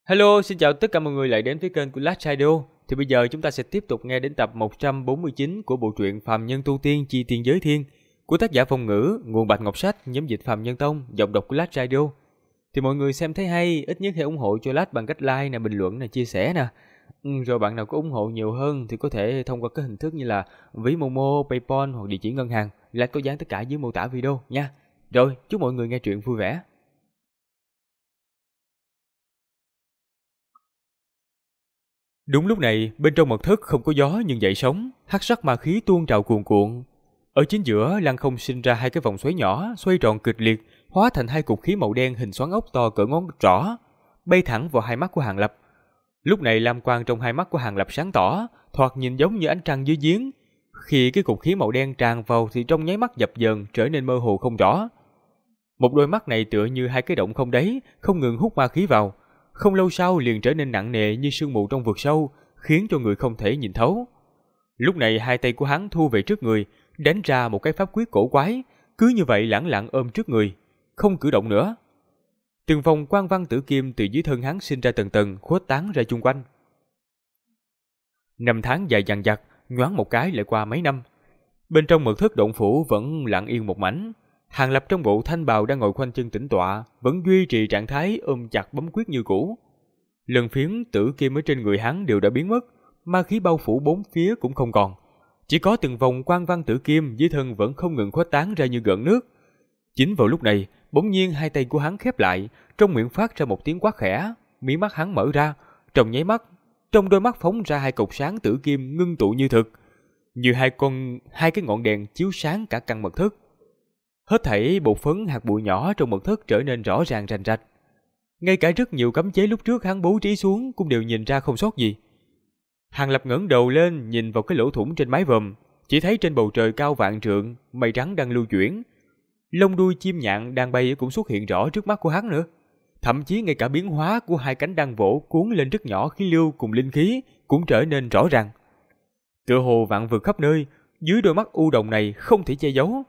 Hello, xin chào tất cả mọi người lại đến với kênh của Last Radio. Thì bây giờ chúng ta sẽ tiếp tục nghe đến tập 149 của bộ truyện Phàm Nhân Tu Tiên Chi Tiên Giới Thiên của tác giả Phong Ngữ, nguồn Bạch Ngọc Sách, nhóm dịch Phàm Nhân Tông, giọng đọc của Last Radio. Thì mọi người xem thấy hay, ít nhất hãy ủng hộ cho Last bằng cách like nè, bình luận nè, chia sẻ nè. Rồi bạn nào có ủng hộ nhiều hơn thì có thể thông qua các hình thức như là ví Momo, PayPal hoặc địa chỉ ngân hàng. Last có dán tất cả dưới mô tả video nha. Rồi, chúc mọi người nghe truyện vui vẻ. Đúng lúc này, bên trong mật thất không có gió nhưng dậy sóng, hắc sắc ma khí tuôn trào cuồn cuộn. Ở chính giữa, lăng không sinh ra hai cái vòng xoáy nhỏ, xoay tròn kịch liệt, hóa thành hai cục khí màu đen hình xoắn ốc to cỡ ngón trỏ, bay thẳng vào hai mắt của Hàng Lập. Lúc này lam quang trong hai mắt của Hàng Lập sáng tỏ, thoạt nhìn giống như ánh trăng dưới giếng. Khi cái cục khí màu đen tràn vào thì trong nháy mắt dập dờn trở nên mơ hồ không rõ. Một đôi mắt này tựa như hai cái động không đáy, không ngừng hút ma khí vào. Không lâu sau liền trở nên nặng nề như sương mù trong vực sâu, khiến cho người không thể nhìn thấu. Lúc này hai tay của hắn thu về trước người, đánh ra một cái pháp quyết cổ quái, cứ như vậy lẳng lặng ôm trước người, không cử động nữa. Từng vòng quang văn tử kim từ dưới thân hắn sinh ra tầng tầng, khuếch tán ra chung quanh. Năm tháng dài dằng dặc, nhoáng một cái lại qua mấy năm. Bên trong mật thất động phủ vẫn lặng yên một mảnh. Hàng Lập trong bộ thanh bào đang ngồi khoanh chân tĩnh tọa, vẫn duy trì trạng thái ôm chặt bấm quyết như cũ. Lần phiến tử kim ở trên người hắn đều đã biến mất, ma khí bao phủ bốn phía cũng không còn. Chỉ có từng vòng quang văn tử kim dưới thân vẫn không ngừng khuếch tán ra như gợn nước. Chính vào lúc này, bỗng nhiên hai tay của hắn khép lại, trong miệng phát ra một tiếng quát khẽ, mí mắt hắn mở ra, trong nháy mắt, trong đôi mắt phóng ra hai cột sáng tử kim ngưng tụ như thực, như hai cái ngọn đèn chiếu sáng cả căn mật thất. Hết thảy bột phấn hạt bụi nhỏ trong mật thất trở nên rõ ràng rành rạch. Ngay cả rất nhiều cấm chế lúc trước hắn bố trí xuống cũng đều nhìn ra không sót gì. Hàng Lập ngẩng đầu lên nhìn vào cái lỗ thủng trên mái vòm, chỉ thấy trên bầu trời cao vạn trượng, mây trắng đang lưu chuyển. Lông đuôi chim nhạn đang bay cũng xuất hiện rõ trước mắt của hắn nữa. Thậm chí ngay cả biến hóa của hai cánh đang vỗ cuốn lên rất nhỏ khí lưu cùng linh khí cũng trở nên rõ ràng. Tựa hồ vạn vực khắp nơi, dưới đôi mắt u đồng này không thể che giấu.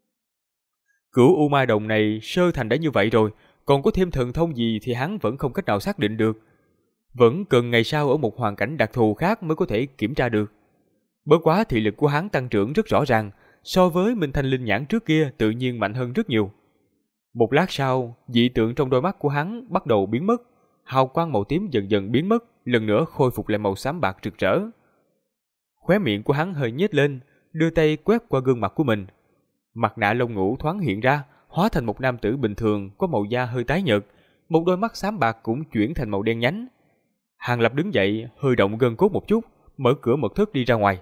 Cửu U Ma Đồng này sơ thành đã như vậy rồi, còn có thêm thần thông gì thì hắn vẫn không cách nào xác định được. Vẫn cần ngày sau ở một hoàn cảnh đặc thù khác mới có thể kiểm tra được. Bất quá thị lực của hắn tăng trưởng rất rõ ràng, so với Minh Thanh Linh Nhãn trước kia tự nhiên mạnh hơn rất nhiều. Một lát sau, dị tượng trong đôi mắt của hắn bắt đầu biến mất, hào quang màu tím dần dần biến mất, lần nữa khôi phục lại màu xám bạc rực rỡ. Khóe miệng của hắn hơi nhếch lên, đưa tay quét qua gương mặt của mình. Mặt nạ lông ngũ thoáng hiện ra, hóa thành một nam tử bình thường có màu da hơi tái nhợt, một đôi mắt xám bạc cũng chuyển thành màu đen nhánh. Hàng Lập đứng dậy, hơi động gân cốt một chút, mở cửa mật thất đi ra ngoài.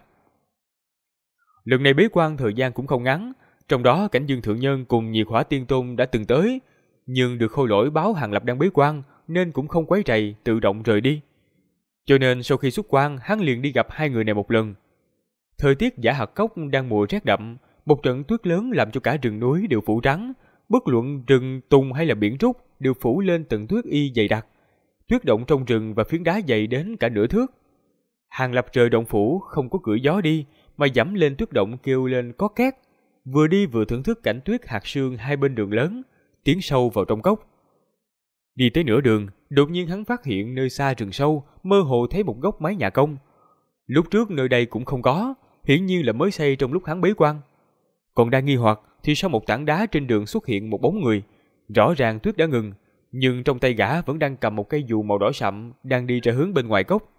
Lần này bế quan thời gian cũng không ngắn, trong đó Cảnh Dương Thượng Nhân cùng Nhiệt Hỏa Tiên Tôn đã từng tới, nhưng được Khôi Lỗi báo Hàng Lập đang bế quan nên cũng không quấy rầy, tự động rời đi. Cho nên sau khi xuất quan, hắn liền đi gặp hai người này một lần. Thời tiết Giả Hạt Cốc đang mùa rét đậm, một trận tuyết lớn làm cho cả rừng núi đều phủ trắng, bất luận rừng tùng hay là biển trúc đều phủ lên tầng tuyết y dày đặc. Tuyết động trong rừng và phiến đá dày đến cả nửa thước. Hàng Lập rời động phủ không có cửa gió đi, mà dẫm lên tuyết động kêu lên có két, vừa đi vừa thưởng thức cảnh tuyết hạt sương hai bên đường lớn, tiến sâu vào trong cốc. Đi tới nửa đường, đột nhiên hắn phát hiện nơi xa rừng sâu mơ hồ thấy một góc mái nhà công. Lúc trước nơi đây cũng không có, hiển nhiên là mới xây trong lúc hắn bế quan. Còn đang nghi hoặc thì sau một tảng đá trên đường xuất hiện một bóng người. Rõ ràng tuyết đã ngừng, nhưng trong tay gã vẫn đang cầm một cây dù màu đỏ sậm đang đi ra hướng bên ngoài cốc.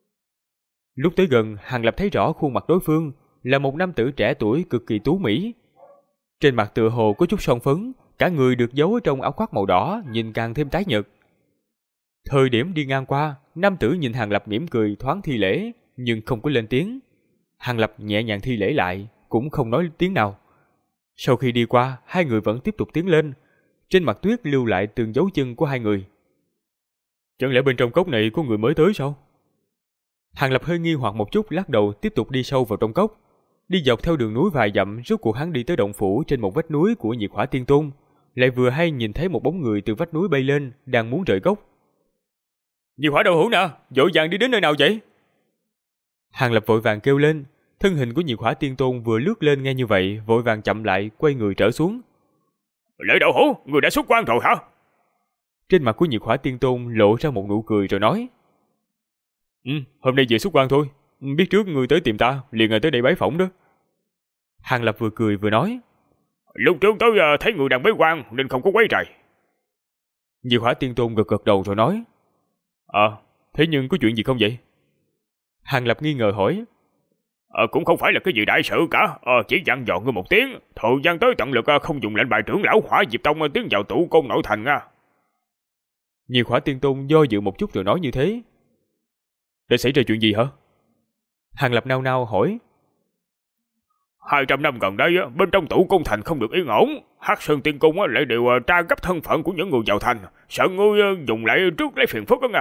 Lúc tới gần, Hàng Lập thấy rõ khuôn mặt đối phương là một nam tử trẻ tuổi cực kỳ tú mỹ. Trên mặt tựa hồ có chút son phấn, cả người được giấu ở trong áo khoác màu đỏ, nhìn càng thêm tái nhợt. Thời điểm đi ngang qua, nam tử nhìn Hàng Lập mỉm cười thoáng thi lễ, nhưng không có lên tiếng. Hàng Lập nhẹ nhàng thi lễ lại, cũng không nói tiếng nào. Sau khi đi qua, hai người vẫn tiếp tục tiến lên. Trên mặt tuyết lưu lại từng dấu chân của hai người. Chẳng lẽ bên trong cốc này có người mới tới sao? Hàng Lập hơi nghi hoặc một chút, lắc đầu tiếp tục đi sâu vào trong cốc. Đi dọc theo đường núi vài dặm, rốt cuộc hắn đi tới động phủ trên một vách núi của Nhiệt Hỏa Tiên Tôn. Lại vừa hay nhìn thấy một bóng người từ vách núi bay lên, đang muốn rời cốc. Nhiệt Hỏa đạo hữu nè, vội vàng đi đến nơi nào vậy? Hàng Lập vội vàng kêu lên. Thân hình của Nhiệt Hỏa Tiên Tôn vừa lướt lên nghe như vậy, vội vàng chậm lại, quay người trở xuống. Lệ đạo hữu, người đã xuất quan rồi hả? Trên mặt của Nhiệt Hỏa Tiên Tôn lộ ra một nụ cười rồi nói: Hôm nay về xuất quan thôi. Biết trước ngươi tới tìm ta, liền tới đây bái phỏng đó. Hàng Lập vừa cười vừa nói: Lúc trước tôi thấy người đang bế quan nên không có quấy rầy. Nhiệt Hỏa Tiên Tôn gật gật đầu rồi nói: Thế nhưng có chuyện gì không vậy? Hàng Lập nghi ngờ hỏi: Cũng không phải là cái gì đại sự cả, chỉ dặn dò ngươi một tiếng, thời gian tới tận lực không dùng lệnh bài trưởng lão Hỏa Diệp Tông tiến vào tụ côn nội thành nha. Nhiệt Hỏa Tiên Tôn do dự một chút rồi nói như thế. Đã xảy ra chuyện gì hả? Hàng Lập nao nao hỏi: 200 năm gần đây bên trong tụ côn thành không được yên ổn, Hắc Sơn Tiên Cung lại đều tra gấp thân phận của những người vào thành, sợ ngươi dùng lại trước lấy phiền phức đó nha.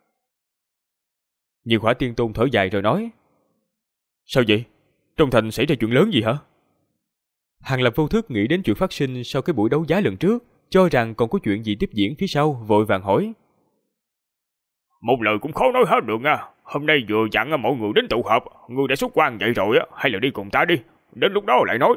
Nhiệt Hỏa Tiên Tôn thở dài rồi nói: Sao vậy? Trong thành xảy ra chuyện lớn gì hả? Hàng Lập vô thức nghĩ đến chuyện phát sinh sau cái buổi đấu giá lần trước, cho rằng còn có chuyện gì tiếp diễn phía sau, vội vàng hỏi: Một lời cũng khó nói hết được nha. Hôm nay vừa dặn mọi người đến tụ họp, ngươi đã xuất quan vậy rồi hay là đi cùng ta đi, đến lúc đó lại nói.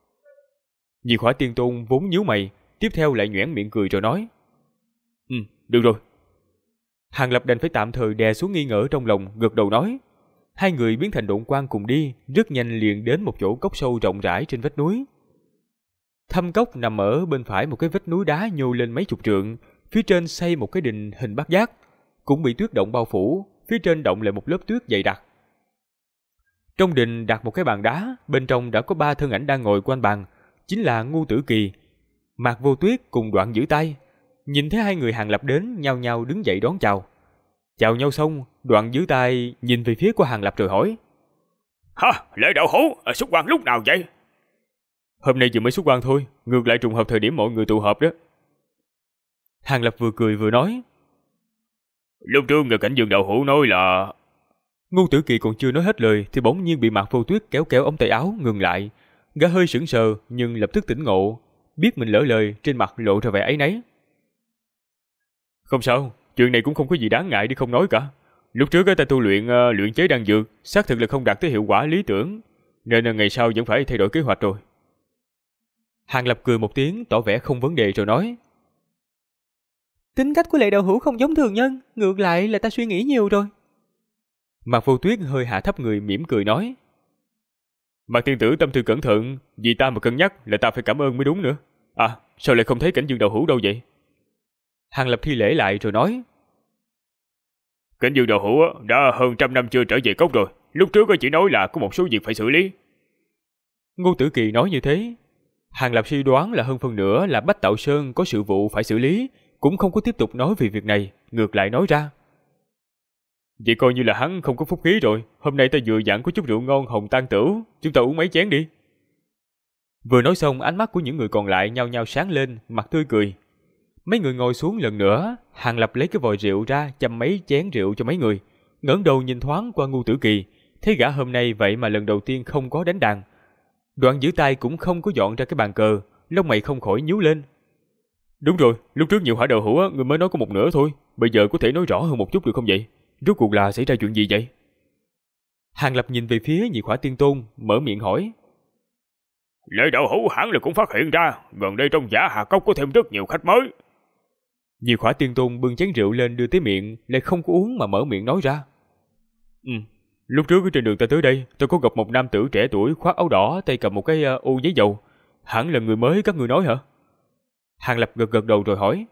Nhiệt Hỏa Tiên Tôn vốn nhíu mày, tiếp theo lại nhoẻn miệng cười rồi nói: Được rồi. Hàng Lập đành phải tạm thời đè xuống nghi ngờ trong lòng, gật đầu nói. Hai người biến thành độn quang cùng đi, rất nhanh liền đến một chỗ cốc sâu rộng rãi trên vách núi. Thâm cốc nằm ở bên phải một cái vách núi đá nhô lên mấy chục trượng, phía trên xây một cái đình hình bát giác, cũng bị tuyết động bao phủ, phía trên động lại một lớp tuyết dày đặc. Trong đình đặt một cái bàn đá, bên trong đã có 3 thân ảnh đang ngồi quanh bàn, chính là Ngu Tử Kỳ, Mạc Vô Tuyết cùng Đoạn Giữ Tay. Nhìn thấy hai người Hàng Lập đến, nhao nhao đứng dậy đón chào. Chào nhau xong, Đoạn Giữ Tay nhìn về phía của Hàng Lập rồi hỏi: Lệ Đạo Hữu, xuất quan lúc nào vậy? Hôm nay vừa mới xuất quan thôi, ngược lại trùng hợp thời điểm mọi người tụ họp đó. Hàng Lập vừa cười vừa nói: Lúc trước người Cảnh Dương Đạo Hữu nói là... Ngu Tử Kỳ còn chưa nói hết lời thì bỗng nhiên bị Mạc Vô Tuyết kéo kéo ống tay áo ngừng lại. Gã hơi sững sờ nhưng lập tức tỉnh ngộ, biết mình lỡ lời, trên mặt lộ ra vẻ áy náy. Không sao, chuyện này cũng không có gì đáng ngại để không nói cả. Lúc trước ta tu luyện chế đan dược, xác thực là không đạt tới hiệu quả lý tưởng, nên ngày sau vẫn phải thay đổi kế hoạch rồi. Hàng Lập cười một tiếng tỏ vẻ không vấn đề rồi nói: Tính cách của Lệ Đạo Hữu không giống thường nhân, ngược lại là ta suy nghĩ nhiều rồi. Mạc Vô Tuyết hơi hạ thấp người mỉm cười nói: Mạc tiên tử tâm tư cẩn thận, vì ta mà cân nhắc là ta phải cảm ơn mới đúng nữa. Sao lại không thấy Cảnh Dương Đạo Hữu đâu vậy? Hàng Lập thi lễ lại rồi nói: Cảnh Dương Đạo Hữu đã hơn 100 năm chưa trở về cốc rồi, lúc trước chỉ nói là có một số việc phải xử lý. Ngô Tử Kỳ nói như thế, Hàng Lập suy đoán là hơn phân nửa là Bách Tạo Sơn có sự vụ phải xử lý, cũng không có tiếp tục nói về việc này, ngược lại nói ra: Vậy coi như là hắn không có phúc khí rồi, hôm nay ta vừa dặn có chút rượu ngon hồng tan tửu, chúng ta uống mấy chén đi. Vừa nói xong, ánh mắt của những người còn lại nhao nhao sáng lên, mặt tươi cười. Mấy người ngồi xuống lần nữa, Hàng Lập lấy cái vòi rượu ra châm mấy chén rượu cho mấy người, ngẩng đầu nhìn thoáng qua Ngu Tử Kỳ, thấy gã hôm nay vậy mà lần đầu tiên không có đánh đàn. Đoạn Giữ Tay cũng không có dọn ra cái bàn cờ, lông mày không khỏi nhíu lên. Đúng rồi, lúc trước Nhiều Hỏa Đạo Hữu người mới nói có một nửa thôi, bây giờ có thể nói rõ hơn một chút được không vậy? Rốt cuộc là xảy ra chuyện gì vậy? Hàng Lập nhìn về phía Nhiệt Hỏa Tiên Tôn, mở miệng hỏi. Lệ Đạo Hữu hẳn là cũng phát hiện ra, gần đây trong Giả Hà Cốc có thêm rất nhiều khách mới. Nhiệt Hỏa Tiên Tôn bưng chén rượu lên đưa tới miệng, lại không có uống mà mở miệng nói ra. Lúc trước trên đường ta tới đây, tôi có gặp một nam tử trẻ tuổi khoác áo đỏ, tay cầm một cái ô giấy dầu. Hẳn là người mới các người nói hả? Hàng Lập gật gật đầu rồi hỏi.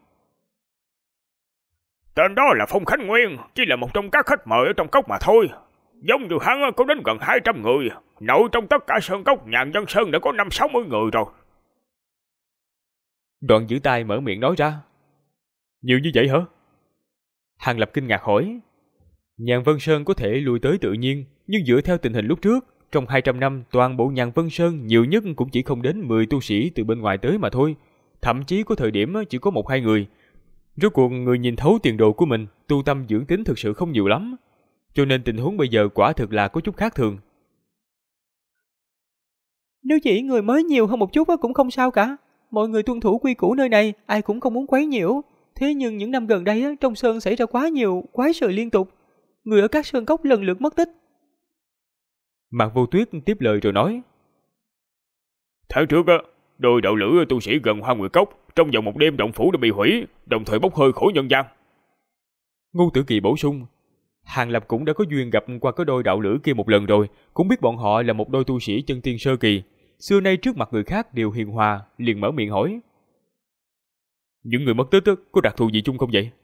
Tên đó là Phong Khánh Nguyên, chỉ là một trong các khách mời ở trong cốc mà thôi. Giống như hắn có đến gần 200 người, nội trong tất cả sơn cốc Nhàn Dân Sơn đã có 50-60 người rồi. Đoạn Giữ Tay mở miệng nói ra. Nhiều như vậy hả? Hàng Lập kinh ngạc hỏi. Nhàn Vân Sơn có thể lui tới tự nhiên, nhưng dựa theo tình hình lúc trước, trong 200 năm toàn bộ Nhàn Vân Sơn nhiều nhất cũng chỉ không đến 10 tu sĩ từ bên ngoài tới mà thôi. Thậm chí có thời điểm chỉ có 1-2 người. Rốt cuộc người nhìn thấu tiền đồ của mình, tu tâm dưỡng tính thực sự không nhiều lắm. Cho nên tình huống bây giờ quả thực là có chút khác thường. Nếu chỉ người mới nhiều hơn một chút cũng không sao cả. Mọi người tuân thủ quy củ nơi này, ai cũng không muốn quấy nhiễu. Thế nhưng những năm gần đây trong sơn xảy ra quá nhiều quái sự liên tục. Người ở các sơn cốc lần lượt mất tích. Mạc Vô Tuyết tiếp lời rồi nói. Tháng trước đôi đạo lữ tu sĩ gần Hoa Nguyệt Cốc trong vòng một đêm động phủ đã bị hủy, đồng thời bốc hơi khỏi nhân gian. Ngô Tử Kỳ bổ sung. Hàng Lập cũng đã có duyên gặp qua cái đôi đạo lữ kia một lần rồi, cũng biết bọn họ là một đôi tu sĩ chân tiên sơ kỳ. Xưa nay trước mặt người khác đều hiền hòa, liền mở miệng hỏi. Những người mất tích có đặc thù gì chung không vậy?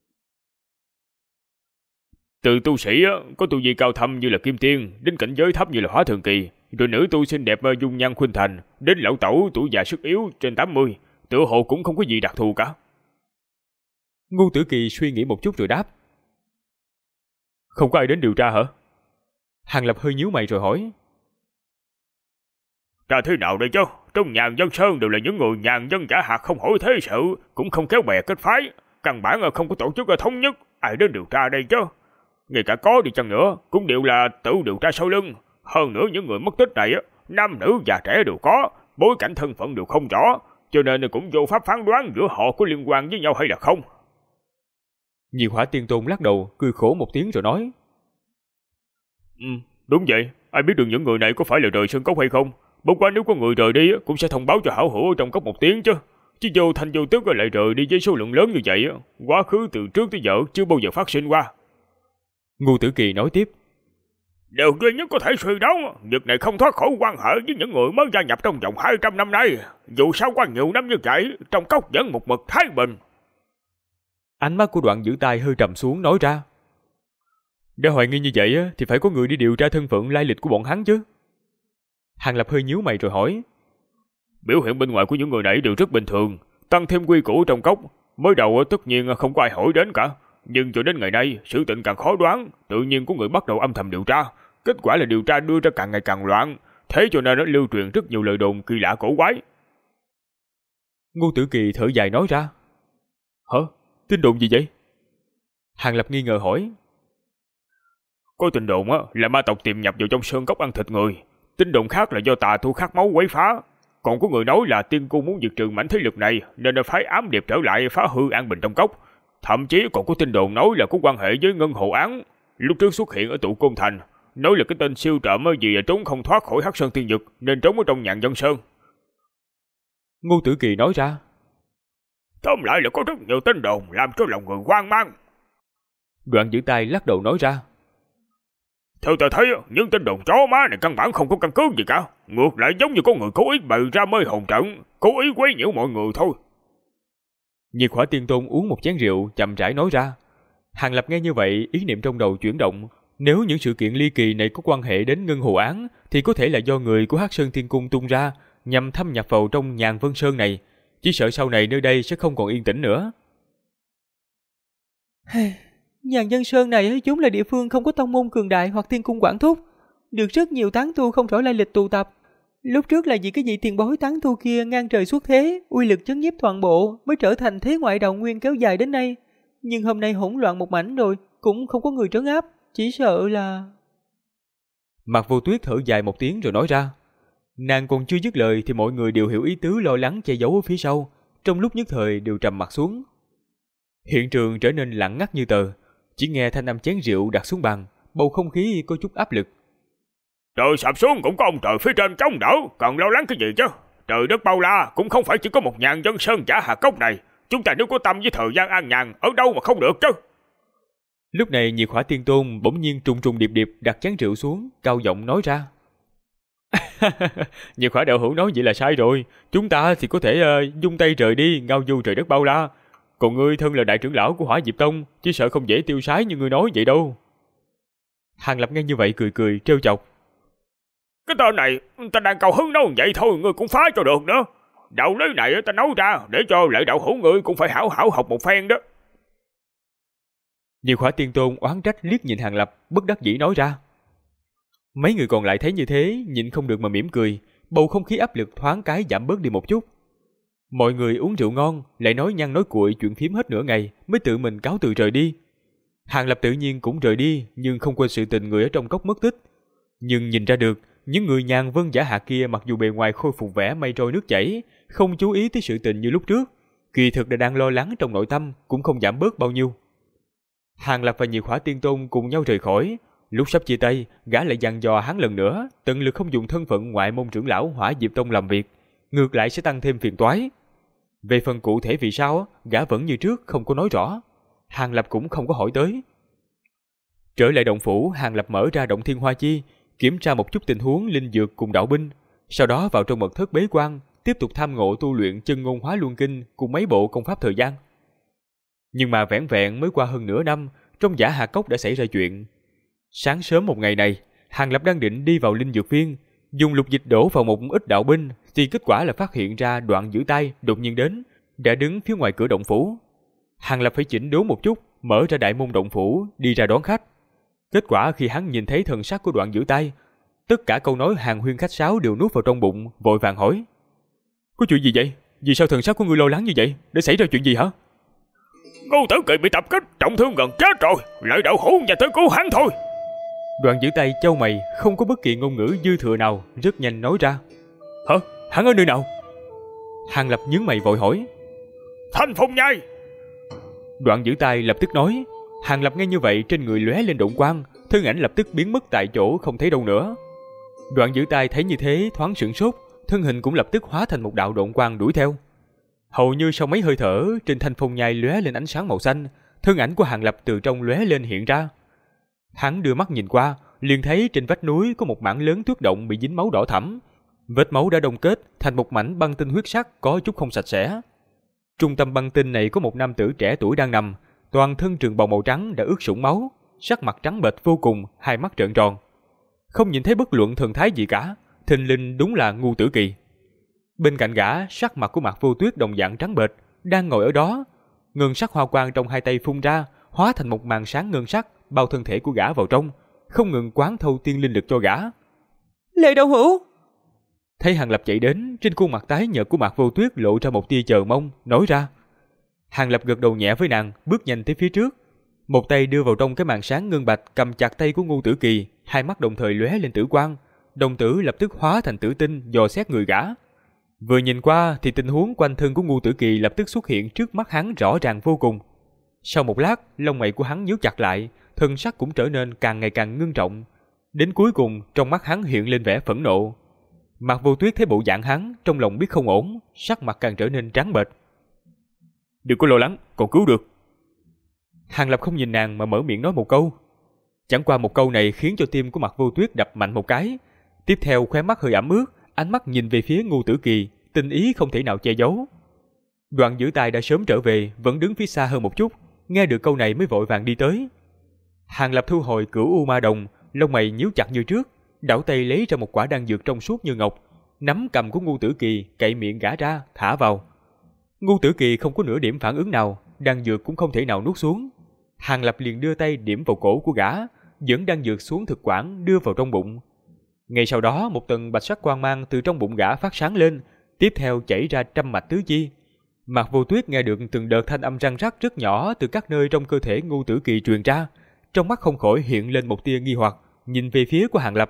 Từ tu sĩ có tu vi cao thâm như là kim tiên, đến cảnh giới thấp như là hóa thường kỳ, rồi nữ tu xinh đẹp dung nhan khuynh thành, đến lão tẩu tuổi già sức yếu trên 80, tựa hồ cũng không có gì đặc thù cả. Ngô Tử Kỳ suy nghĩ một chút rồi đáp. Không có ai đến điều tra hả? Hàng Lập hơi nhíu mày rồi hỏi. Ra thế nào đây chứ? Trong nhàn dân sơn đều là những người nhàn dân giả hạt, không hỏi thế sự, cũng không kéo bè kết phái, căn bản không có tổ chức thống nhất, ai đến điều tra đây chứ? Ngay cả có đi chăng nữa cũng đều là tự điều tra sau lưng. Hơn nữa những người mất tích này nam nữ già trẻ đều có, bối cảnh thân phận đều không rõ, cho nên cũng vô pháp phán đoán giữa họ có liên quan với nhau hay là không. Nhiệt Hỏa Tiên Tôn lắc đầu, cười khổ một tiếng rồi nói. Đúng vậy, ai biết được những người này có phải là rời sơn cốc hay không? Bất quá nếu có người rời đi cũng sẽ thông báo cho hảo hữu ở trong cốc một tiếng chứ. Chứ vô thanh vô tức lại rời đi với số lượng lớn như vậy, quá khứ từ trước tới giờ chưa bao giờ phát sinh qua. Ngô Tử Kỳ nói tiếp. Điều duy nhất có thể suy đoán, việc này không thoát khỏi quan hệ với những người mới gia nhập trong vòng 200 năm nay. Dù sao qua nhiều năm như vậy, trong cốc vẫn một mực thái bình. Ánh mắt của Đoạn Giữ Tai hơi trầm xuống nói ra. Đã hoài nghi như vậy thì phải có người đi điều tra thân phận lai lịch của bọn hắn chứ. Hàng Lập hơi nhíu mày rồi hỏi. Biểu hiện bên ngoài của những người này đều rất bình thường, tăng thêm quy củ trong cốc, mới đầu tất nhiên không có ai hỏi đến cả. Nhưng cho đến ngày nay, sự tình càng khó đoán, tự nhiên có người bắt đầu âm thầm điều tra. Kết quả là điều tra đưa ra càng ngày càng loạn, thế cho nên nó lưu truyền rất nhiều lời đồn kỳ lạ cổ quái. Ngô Tử Kỳ thở dài nói ra. Hả? Tin đồn gì vậy? Hàng Lập nghi ngờ hỏi. Có tin đồn là ma tộc tiềm nhập vào trong sơn cốc ăn thịt người. Tin đồn khác là do tà thu khát máu quấy phá. Còn có người nói là tiên cung muốn diệt trừ mảnh thế lực này, nên phái ám điệp trở lại phá hư an bình trong cốc. Thậm chí còn có tin đồn nói là có quan hệ với Ngân Hồ Án, lúc trước xuất hiện ở tụ Côn Thành, nói là cái tên siêu trộm vì trốn không thoát khỏi Hắc Sơn Tiên Dực nên trốn ở trong nhàn dân sơn. Ngô Tử Kỳ nói ra. Tóm lại là có rất nhiều tin đồn làm cho lòng người hoang mang. Đoạn Giữ Tai lắc đầu nói ra. Theo ta thấy, những tin đồn chó má này căn bản không có căn cứ gì cả. Ngược lại giống như có người cố ý bày ra mê hồn trận, cố ý quấy nhiễu mọi người thôi. Nhiệt Hỏa Tiên Tôn uống một chén rượu, chậm rãi nói ra. Hàng Lập nghe như vậy, ý niệm trong đầu chuyển động. Nếu những sự kiện ly kỳ này có quan hệ đến Ngân Hồ Án, thì có thể là do người của Hắc Sơn Tiên Cung tung ra, nhằm thâm nhập vào trong Nhàn Vân Sơn này. Chỉ sợ sau này nơi đây sẽ không còn yên tĩnh nữa. Nhàn Dân Sơn này vốn là địa phương không có tông môn cường đại hoặc tiên cung quản thúc, được rất nhiều tán tu không rõ lai lịch tụ tập. Lúc trước là vì cái vị tiền bối tán tu kia ngang trời xuất thế, uy lực chấn nhiếp toàn bộ, mới trở thành thế ngoại đạo nguyên kéo dài đến nay. Nhưng hôm nay hỗn loạn một mảnh rồi, cũng không có người trấn áp, chỉ sợ là... Mạc Vô Tuyết thở dài một tiếng rồi nói ra. Nàng còn chưa dứt lời thì mọi người đều hiểu ý tứ lo lắng che giấu ở phía sau, trong lúc nhất thời đều trầm mặt xuống. Hiện trường trở nên lặng ngắt như tờ, chỉ nghe thanh âm chén rượu đặt xuống bàn, bầu không khí có chút áp lực. Trời sập xuống cũng có ông trời phía trên chống đỡ, còn lo lắng cái gì chứ? Trời đất bao la cũng không phải chỉ có một nhàn dân sơn giả hạ cốc này, chúng ta nếu có tâm với thời gian an nhàn, ở đâu mà không được chứ? Lúc này Nhiệt Hỏa Tiên Tôn bỗng nhiên trùng trùng điệp điệp đặt chén rượu xuống, cao giọng nói ra. Nhiệt Hỏa đạo hữu nói vậy là sai rồi, chúng ta thì có thể dung tay rời đi, ngao du trời đất bao la. Còn ngươi thân là đại trưởng lão của Hỏa Diệp Tông, chỉ sợ không dễ tiêu sái như ngươi nói vậy đâu. Hàng Lập nghe như vậy cười cười trêu chọc. Cái tên này, ta đang cao hứng nói vậy thôi, ngươi cũng phá cho được nữa. Đạo lý này ta nói ra để cho lại đạo hữu ngươi cũng phải hảo hảo học một phen đó. Nhiệt Hỏa Tiên Tôn oán trách liếc nhìn Hàng Lập, bất đắc dĩ nói ra. Mấy người còn lại thấy như thế, nhịn không được mà mỉm cười, bầu không khí áp lực thoáng cái giảm bớt đi một chút. Mọi người uống rượu ngon, lại nói nhăng nói cuội chuyện phím hết nửa ngày, mới tự mình cáo từ rời đi. Hàng Lập tự nhiên cũng rời đi, nhưng không quên sự tình người ở trong cốc mất tích. Nhưng nhìn ra được, những người nhàn vân giả hạ kia mặc dù bề ngoài khôi phục vẻ mây trôi nước chảy, không chú ý tới sự tình như lúc trước, kỳ thực là đang lo lắng trong nội tâm, cũng không giảm bớt bao nhiêu. Hàng Lập và Nhiệt Hỏa Tiên Tôn cùng nhau rời khỏi. Lúc sắp chia tay, gã lại dặn dò hắn lần nữa, tận lực không dùng thân phận ngoại môn trưởng lão Hỏa Diệp Tông làm việc, ngược lại sẽ tăng thêm phiền toái. Về phần cụ thể vì sao, gã vẫn như trước không có nói rõ. Hàng Lập cũng không có hỏi tới. Trở lại động phủ, Hàng Lập mở ra động thiên hoa chi, kiểm tra một chút tình huống linh dược cùng đạo binh, sau đó vào trong mật thất bế quan, tiếp tục tham ngộ tu luyện chân ngôn hóa luân kinh cùng mấy bộ công pháp thời gian. Nhưng mà vẻn vẹn mới qua hơn nửa năm, trong Giả Hà Cốc đã xảy ra chuyện. Sáng sớm một ngày này, Hàng Lập đang định đi vào linh dược viên, dùng lục dịch đổ vào một ít đạo binh, thì kết quả là phát hiện ra Đoạn Giữ Tay đột nhiên đến, đã đứng phía ngoài cửa động phủ. Hàng Lập phải chỉnh đốn một chút, mở ra đại môn động phủ, đi ra đón khách. Kết quả khi hắn nhìn thấy thần sắc của Đoạn Giữ Tay, tất cả câu nói hàng huyên khách sáo đều nuốt vào trong bụng, vội vàng hỏi: "Có chuyện gì vậy? Vì sao thần sắc của ngươi lo lắng như vậy? Đã xảy ra chuyện gì hả?" Ngô Tử Kỳ bị tập kích, trọng thương gần chết rồi, lại đạo hữu nhà tới cứu hắn thôi. Đoạn Giữ Tay chau mày, không có bất kỳ ngôn ngữ dư thừa nào, rất nhanh nói ra: "Hả? Hắn ở nơi nào?" Hàng Lập nhướng mày vội hỏi: "Thanh Phong Nhai." Đoạn Giữ Tay lập tức nói. Hàng Lập nghe như vậy, trên người lóe lên động quang, thân ảnh lập tức biến mất tại chỗ không thấy đâu nữa. Đoạn Giữ Tay thấy như thế thoáng sửng sốt, thân hình cũng lập tức hóa thành một đạo động quang đuổi theo. Hầu như sau mấy hơi thở, trên Thanh Phong Nhai lóe lên ánh sáng màu xanh, thân ảnh của Hàng Lập từ trong lóe lên hiện ra. Hắn đưa mắt nhìn qua, liền thấy trên vách núi có một mảng lớn tuyết động bị dính máu đỏ thẫm. Vết máu đã đông kết thành một mảnh băng tinh huyết sắc có chút không sạch sẽ. Trung tâm băng tinh này có một nam tử trẻ tuổi đang nằm, toàn thân trường bào màu trắng đã ướt sũng máu, sắc mặt trắng bệch vô cùng, hai mắt trợn tròn. Không nhìn thấy bất luận thần thái gì cả, thình lình đúng là Ngu Tử Kỳ. Bên cạnh gã, sắc mặt của Mạc Vô Tuyết đồng dạng trắng bệch, đang ngồi ở đó. Ngân sắc hoa quang trong hai tay phun ra, hóa thành một màn sáng ngân sắc, bao thân thể của gã vào trong, không ngừng quán thâu tiên linh lực cho gã. Lệ đạo hữu! Thấy Hàng Lập chạy đến, trên khuôn mặt tái nhợt của Mạc Vô Tuyết lộ ra một tia chờ mong, nói ra. Hàng Lập gật đầu nhẹ với nàng, bước nhanh tới phía trước. Một tay đưa vào trong cái màn sáng ngân bạch, cầm chặt tay của Ngu Tử Kỳ, hai mắt đồng thời lóe lên tử quang. Đồng tử lập tức hóa thành tử tinh, dò xét người gã. Vừa nhìn qua thì tình huống quanh thân của Ngu Tử Kỳ lập tức xuất hiện trước mắt hắn rõ ràng vô cùng. Sau một lát, lông mày của hắn nhíu chặt lại, thân sắc cũng trở nên càng ngày càng ngưng trọng. Đến cuối cùng, trong mắt hắn hiện lên vẻ phẫn nộ. Mạc Vô Tuyết thấy bộ dạng hắn, trong lòng biết không ổn, sắc mặt càng trở nên trắng bệch. "Đừng có lo lắng, còn cứu được." Hàng Lập không nhìn nàng mà mở miệng nói một câu. Chẳng qua một câu này khiến cho tim của Mạc Vô Tuyết đập mạnh một cái. Tiếp theo khóe mắt hơi ẩm ướt, ánh mắt nhìn về phía Ngu Tử Kỳ, tình ý không thể nào che giấu. Đoạn Giữ Tay đã sớm trở về, vẫn đứng phía xa hơn một chút, nghe được câu này mới vội vàng đi tới. Hàng Lập thu hồi Cửu U Ma Đồng, lông mày nhíu chặt như trước, đảo tay lấy ra một quả đan dược trong suốt như ngọc, nắm cầm của Ngu Tử Kỳ, cậy miệng gã ra, thả vào. Ngu Tử Kỳ không có nửa điểm phản ứng nào, đan dược cũng không thể nào nuốt xuống. Hàng Lập liền đưa tay điểm vào cổ của gã, dẫn đan dược xuống thực quản đưa vào trong bụng. Ngay sau đó một tầng bạch sắc quang mang từ trong bụng gã phát sáng lên, tiếp theo chảy ra trăm mạch tứ chi. Mạc Vô Tuyết nghe được từng đợt thanh âm răng rắc rất nhỏ từ các nơi trong cơ thể Ngu Tử Kỳ truyền ra, trong mắt không khỏi hiện lên một tia nghi hoặc, nhìn về phía của Hàng Lập.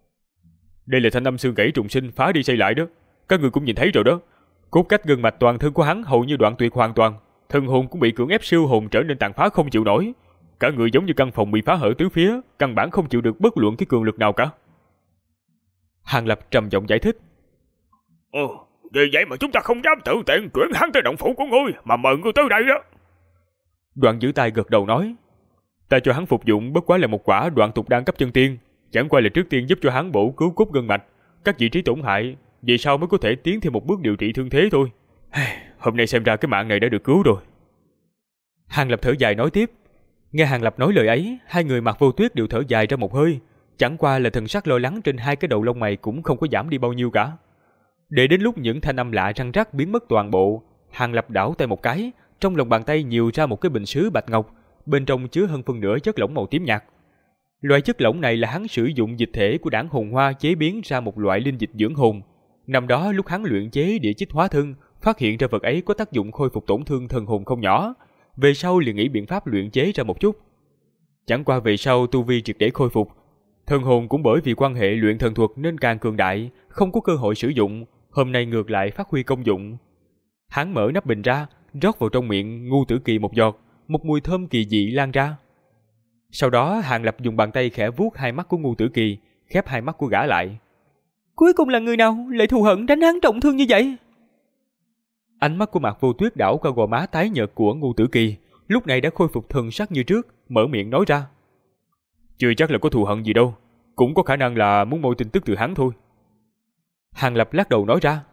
"Đây là thanh âm xương gãy trùng sinh phá đi xây lại đó, các người cũng nhìn thấy rồi đó. Cốt cách gân mạch toàn thân của hắn hầu như đoạn tuyệt hoàn toàn, thần hồn cũng bị cưỡng ép siêu hồn trở nên tàn phá không chịu nổi. Cả người giống như căn phòng bị phá hở tứ phía, căn bản không chịu được bất luận cái cường lực nào cả." Hàng Lập trầm giọng giải thích. Vì vậy mà chúng ta không dám tự tiện chuyển hắn tới động phủ của ngươi, mà mời ngươi tới đây đó. Đoạn Giữ Tay gật đầu nói. "Ta cho hắn phục dụng bất quá là một quả đoạn tục đan cấp chân tiên, chẳng qua là trước tiên giúp cho hắn bổ cứu cốt gân mạch, các vị trí tổn hại, vì sau mới có thể tiến thêm một bước điều trị thương thế thôi. Hôm nay xem ra cái mạng này đã được cứu rồi." Hàng Lập thở dài nói tiếp. Nghe Hàng Lập nói lời ấy, hai người Mạc Vô Tuyết đều thở dài ra một hơi, chẳng qua là thần sắc lo lắng trên hai cái đầu lông mày cũng không có giảm đi bao nhiêu cả. Để đến lúc những thanh âm lạ răng rắc biến mất toàn bộ, Hàng Lập đảo tay một cái, trong lòng bàn tay nhiều ra một cái bình sứ bạch ngọc, bên trong chứa hơn phân nửa chất lỏng màu tím nhạt. Loại chất lỏng này là hắn sử dụng dịch thể của đảng hồn hoa chế biến ra một loại linh dịch dưỡng hồn. Năm đó lúc hắn luyện chế địa chích hóa thân, phát hiện ra vật ấy có tác dụng khôi phục tổn thương thần hồn không nhỏ, về sau liền nghĩ biện pháp luyện chế ra một chút. Chẳng qua về sau tu vi triệt để khôi phục, thần hồn cũng bởi vì quan hệ luyện thần thuật nên càng cường đại, không có cơ hội sử dụng, hôm nay ngược lại phát huy công dụng. Hắn mở nắp bình ra, rót vào trong miệng Ngu Tử Kỳ một giọt, một mùi thơm kỳ dị lan ra. Sau đó Hàng Lập dùng bàn tay khẽ vuốt hai mắt của Ngu Tử Kỳ, khép hai mắt của gã lại. Cuối cùng là người nào lại thù hận đánh hắn trọng thương như vậy? Ánh mắt của Mạc Vô Tuyết đảo qua gò má tái nhợt của Ngưu Tử Kỳ, lúc này đã khôi phục thần sắc như trước, mở miệng nói ra. Chưa chắc là có thù hận gì đâu, cũng có khả năng là muốn moi tin tức từ hắn thôi. Hàng Lập lắc đầu nói ra.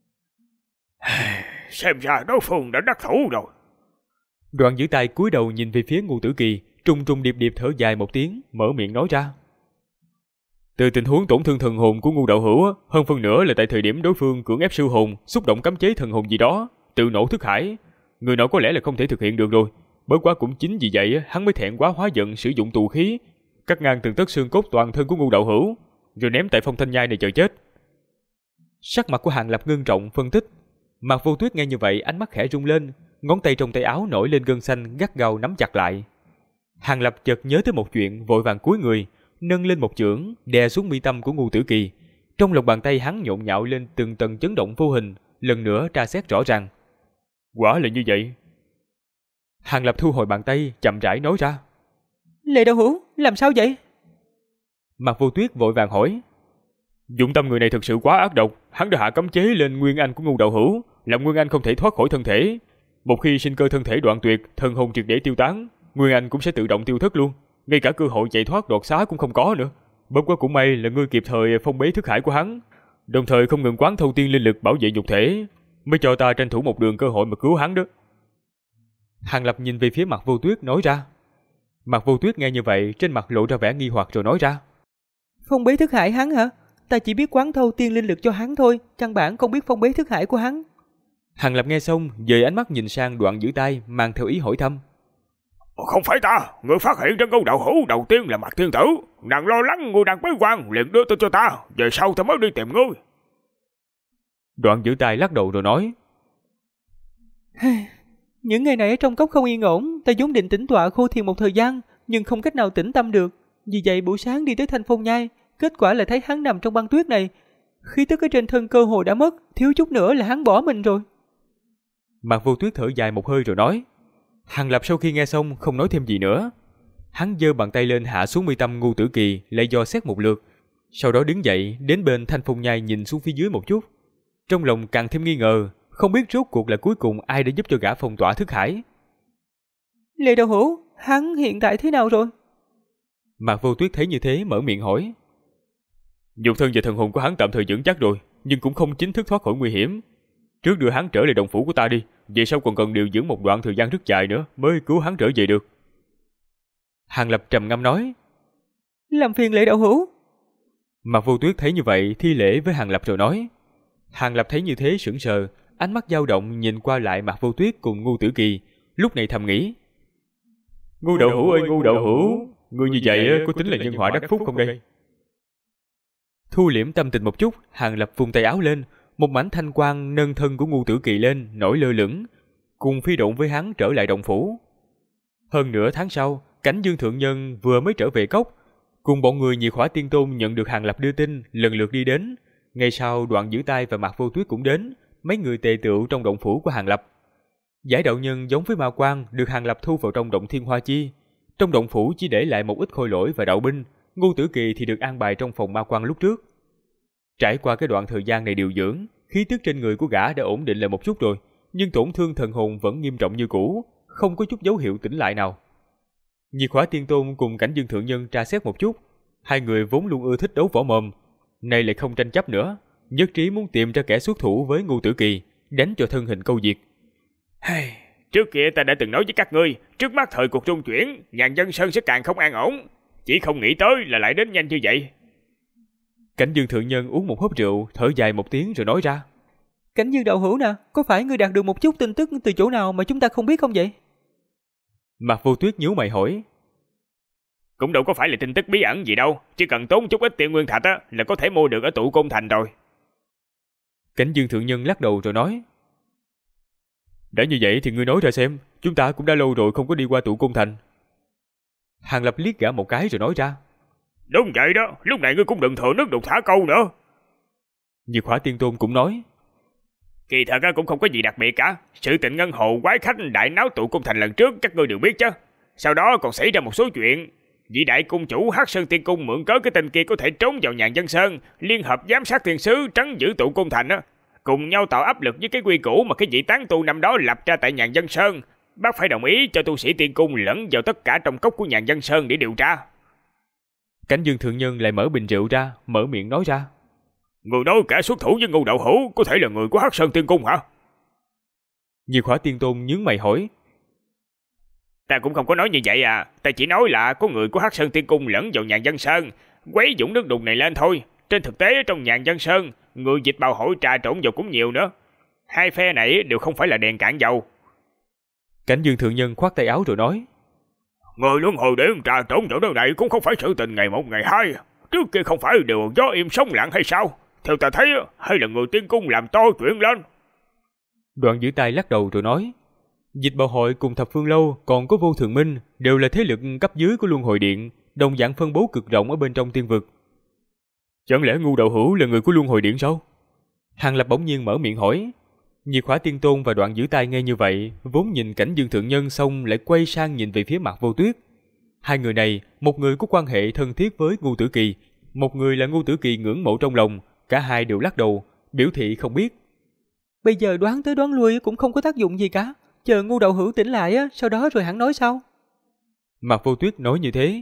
Xem ra đối phương đã đắc thủ rồi. Đoạn giữ tay cúi đầu nhìn về phía Ngưu Tử Kỳ, trùng trùng điệp điệp thở dài một tiếng, mở miệng nói ra. Từ tình huống tổn thương thần hồn của Ngưu đạo hữu, hơn phân nửa là tại thời điểm đối phương cưỡng ép sư hồn, xúc động cấm chế thần hồn gì đó, tự nổ thức hải, người nọ có lẽ là không thể thực hiện được rồi. Bởi quá cũng chính vì vậy hắn mới thẹn quá hóa giận sử dụng tù khí, cắt ngang từng tấc xương cốt toàn thân của Ngưu đạo hữu, rồi ném tại phong thanh nhai này chờ chết. Sắc mặt của Hàng Lập ngưng trọng phân tích. Mạc Vô Tuyết nghe như vậy, ánh mắt khẽ rung lên, ngón tay trong tay áo nổi lên gân xanh gắt gao nắm chặt lại. Hàng Lập chợt nhớ tới một chuyện, vội vàng cúi người, nâng lên một chưởng đè xuống mi tâm của Ngưu Tử Kỳ. Trong lòng bàn tay hắn nhộn nhạo lên từng tầng chấn động vô hình, lần nữa tra xét rõ ràng. Quả là như vậy. Hàng Lập thu hồi bàn tay, chậm rãi nói ra. Lệ đạo hữu, làm sao vậy? Mạc Vô Tuyết vội vàng hỏi. Dụng tâm người này thực sự quá ác độc, hắn đã hạ cấm chế lên nguyên anh của Ngưu đạo hữu, làm nguyên anh không thể thoát khỏi thân thể. Một khi sinh cơ thân thể đoạn tuyệt, thần hồn triệt để tiêu tán, nguyên anh cũng sẽ tự động tiêu thất luôn, ngay cả cơ hội chạy thoát đột xá cũng không có nữa. Bất quá cũng may là ngươi kịp thời phong bế thức hải của hắn, đồng thời không ngừng quán thâu tiên linh lực bảo vệ nhục thể, mới cho ta tranh thủ một đường cơ hội mà cứu hắn đó. Hàng Lập nhìn về phía Mạc Vô Tuyết nói ra. Mạc Vô Tuyết nghe như vậy, trên mặt lộ ra vẻ nghi hoặc rồi nói ra. Phong bế thức hải hắn hả? Ta chỉ biết quán thâu tiên linh lực cho hắn thôi, căn bản không biết phong bế thức hải của hắn. Hàng Lập nghe xong, dời ánh mắt nhìn sang Đoạn Giữ Tay, mang theo ý hỏi thăm. Không phải ta, người phát hiện ra Ngưu đạo hữu đầu tiên là Mạc Thiên Tử, nàng lo lắng ngươi đang bế quan, liền đưa tin cho ta, về sau ta mới đi tìm ngươi. Đoạn Giữ Tay lắc đầu rồi nói. Những ngày này ở trong cốc không yên ổn, ta vốn định tĩnh tọa khô thiền một thời gian, nhưng không cách nào tĩnh tâm được. Vì vậy buổi sáng đi tới Thanh Phong Nhai, kết quả là thấy hắn nằm trong băng tuyết này. Khí tức ở trên thân cơ hồ đã mất, thiếu chút nữa là hắn bỏ mình rồi. Mạc Vô Tuyết thở dài một hơi rồi nói. Hàng Lập sau khi nghe xong không nói thêm gì nữa. Hắn giơ bàn tay lên hạ xuống mi tâm Ngưu Tử Kỳ, lại dò xét một lượt, sau đó đứng dậy đến bên Thanh Phong Nhai nhìn xuống phía dưới một chút. Trong lòng càng thêm nghi ngờ, không biết rốt cuộc là cuối cùng ai đã giúp cho gã phong tỏa thức hải. Lệ đạo hữu, hắn hiện tại thế nào rồi? Mạc Vô Tuyết thấy như thế mở miệng hỏi. Nhục thân và thần hồn của hắn tạm thời vững chắc rồi, nhưng cũng không chính thức thoát khỏi nguy hiểm. Trước đưa hắn trở lại động phủ của ta đi, về sau còn cần điều dưỡng một đoạn thời gian rất dài nữa mới cứu hắn trở về được. Hàng Lập trầm ngâm nói. Làm phiền Lệ đạo hữu. Mạc Vô Tuyết thấy như vậy thi lễ với Hàng Lập rồi nói. Hàng Lập thấy như thế sững sờ, ánh mắt dao động nhìn qua lại Mạc Vô Tuyết cùng Ngưu Tử Kỳ, lúc này thầm nghĩ. Ngưu đạo hữu ơi Ngưu đạo hữu, ngươi như vậy có tính là nhân họa đắc phúc không đây? Thu liễm tâm tình một chút, Hàng Lập vung tay áo lên, một mảnh thanh quang nâng thân của Ngưu Tử Kỳ lên, nổi lơ lửng, cùng phi độn với hắn trở lại động phủ. Hơn nửa tháng sau, Cảnh Dương thượng nhân vừa mới trở về cốc, cùng bọn người Nhiệt Hỏa Tiên Tôn nhận được Hàng Lập đưa tin, lần lượt đi đến. Ngay sau Đoạn Giữ Tay và Mạc Vô Tuyết cũng đến, mấy người tề tựu trong động phủ của Hàng Lập. Giải đạo nhân giống với ma quan được Hàng Lập thu vào trong động Thiên Hoa Chi. Trong động phủ chỉ để lại một ít khôi lỗi và đạo binh, Ngưu Tử Kỳ thì được an bài trong phòng ma quan lúc trước. Trải qua cái đoạn thời gian này điều dưỡng, khí tức trên người của gã đã ổn định lại một chút rồi, nhưng tổn thương thần hồn vẫn nghiêm trọng như cũ, không có chút dấu hiệu tỉnh lại nào. Nhiệt Hỏa Tiên Tôn cùng Cảnh Dương thượng nhân tra xét một chút, hai người vốn luôn ưa thích đấu võ mồm, nay lại không tranh chấp nữa, nhất trí muốn tìm ra kẻ xuất thủ với Ngưu Tử Kỳ, đánh cho thân hình câu diệt. Trước kia ta đã từng nói với các ngươi, trước mắt thời cuộc trung chuyển, Nhàn Dân Sơn sẽ càng không an ổn, chỉ không nghĩ tới là lại đến nhanh như vậy. Cảnh Dương thượng nhân uống một hớp rượu, thở dài một tiếng rồi nói ra. Cảnh Dương đạo hữu nè, có phải ngươi đạt được một chút tin tức từ chỗ nào mà chúng ta không biết không vậy? Mạc Vô Tuyết nhíu mày hỏi. Cũng đâu có phải là tin tức bí ẩn gì đâu, chỉ cần tốn chút ít tiền nguyên thạch á là có thể mua được ở Tụ Côn Thành rồi. Cảnh Dương thượng nhân lắc đầu rồi nói. Đã như vậy thì ngươi nói ra xem, chúng ta cũng đã lâu rồi không có đi qua Tụ Côn Thành. Hàng Lập liếc gã một cái rồi nói ra. Đúng vậy đó, lúc này ngươi cũng đừng thừa nước đục thả câu nữa. Nhiệt Hỏa Tiên Tôn cũng nói. Kỳ thật cũng không có gì đặc biệt cả, sự tình ngân hồ quái khách đại náo Tụ Côn Thành lần trước các ngươi đều biết chứ. Sau đó còn xảy ra một số chuyện, vị đại cung chủ Hắc Sơn Tiên Cung mượn cớ cái tên kia có thể trốn vào Nhàn Dân Sơn, liên hợp giám sát thiên sứ trấn giữ Tụ Côn Thành á, cùng nhau tạo áp lực với cái quy củ mà cái vị tán tu năm đó lập ra tại Nhàn Dân Sơn. Bác phải đồng ý cho tu sĩ tiên cung lẫn vào tất cả trong cốc của Nhàn Dân Sơn để điều tra. Cảnh Dương thượng nhân lại mở bình rượu ra, mở miệng nói ra. Người nói kẻ xuất thủ với Ngưu Đạo Hữu có thể là người của Hắc Sơn Tiên Cung hả? Diệt Hỏa Tiên Tôn nhướng mày hỏi. Ta cũng không có nói như vậy à. Ta chỉ nói là có người của Hắc Sơn Tiên Cung lẫn vào Nhàn Dân Sơn, quấy dũng nước đùng này lên thôi. Trên thực tế trong Nhàn Dân Sơn, người dịch bào hội trà trộn vào cũng nhiều nữa. Hai phe này đều không phải là đèn cạn dầu. Cảnh Dương thượng nhân khoát tay áo rồi nói. Người luân hồi để trà trộn vào nơi này cũng không phải sự tình ngày một ngày hai. Trước kia không phải đều gió im sóng lặng hay sao? Theo ta thấy hay là người tiên cung làm to chuyện lên. Đoạn giữ tay lắc đầu rồi nói. Dịch bào hội cùng Thập Phương Lâu còn có Vô Thường Minh đều là thế lực cấp dưới của Luân Hồi Điện, đồng dạng phân bố cực rộng ở bên trong tiên vực. Chẳng lẽ Ngưu Đạo Hữu là người của Luân Hồi Điện sao? Hàng Lập bỗng nhiên mở miệng hỏi. Diệt Hỏa Tiên Tôn và Đoạn giữ tay nghe như vậy, vốn nhìn Cảnh Dương thượng nhân xong lại quay sang nhìn về phía Mạc Vô Tuyết. Hai người này, một người có quan hệ thân thiết với Ngưu Tử Kỳ, một người là Ngưu Tử Kỳ ngưỡng mộ trong lòng, cả hai đều lắc đầu, biểu thị không biết. Bây giờ đoán tới đoán lui cũng không có tác dụng gì cả, chờ Ngưu Đạo Hữu tỉnh lại sau đó rồi hẳn nói sau. Mạc Vô Tuyết nói như thế.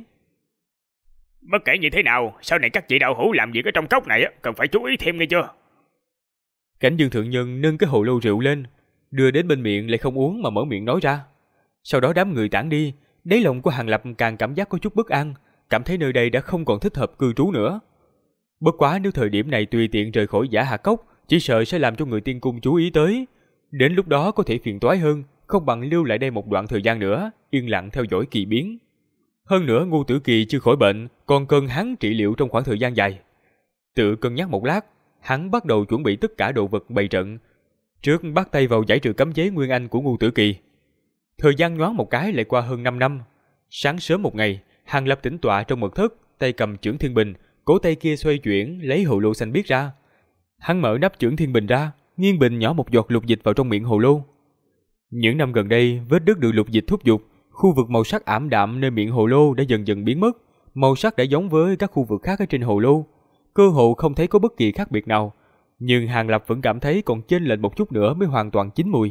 Bất kể như thế nào, sau này các vị đạo hữu làm việc ở trong cốc này cần phải chú ý thêm nghe chưa? Cảnh Dương thượng nhân nâng cái hồ lô rượu lên, đưa đến bên miệng lại không uống mà mở miệng nói ra. Sau đó đám người tản đi, đáy lòng của Hàng Lập càng cảm giác có chút bất an, cảm thấy nơi đây đã không còn thích hợp cư trú nữa. Bất quá nếu thời điểm này tùy tiện rời khỏi Giả Hà Cốc, chỉ sợ sẽ làm cho người tiên cung chú ý tới. Đến lúc đó có thể phiền toái hơn, không bằng lưu lại đây một đoạn thời gian nữa, yên lặng theo dõi kỳ biến. Hơn nữa Ngưu Tử Kỳ chưa khỏi bệnh, còn cần hắn trị liệu trong khoảng thời gian dài. Tự cân nhắc một lát, hắn bắt đầu chuẩn bị tất cả đồ vật bày trận. Trước bắt tay vào giải trừ cấm chế Nguyên Anh của Ngưu Tử Kỳ. Thời gian nhoáng một cái lại qua hơn 5 năm. Sáng sớm một ngày, Hàng Lập tĩnh tọa trong mật thất, tay cầm chưởng thiên bình, cổ tay kia xoay chuyển lấy hồ lô xanh biếc ra. Hắn mở nắp chưởng thiên bình ra, nghiêng bình nhỏ một giọt lục dịch vào trong miệng hồ lô. Những năm gần đây, vết đứt được lục dịch thúc giục, khu vực màu sắc ảm đạm nơi miệng hồ lô đã dần dần biến mất, màu sắc đã giống với các khu vực khác ở trên hồ lô, cơ hồ không thấy có bất kỳ khác biệt nào. Nhưng Hàng Lập vẫn cảm thấy còn chênh lệch một chút nữa mới hoàn toàn chín mùi.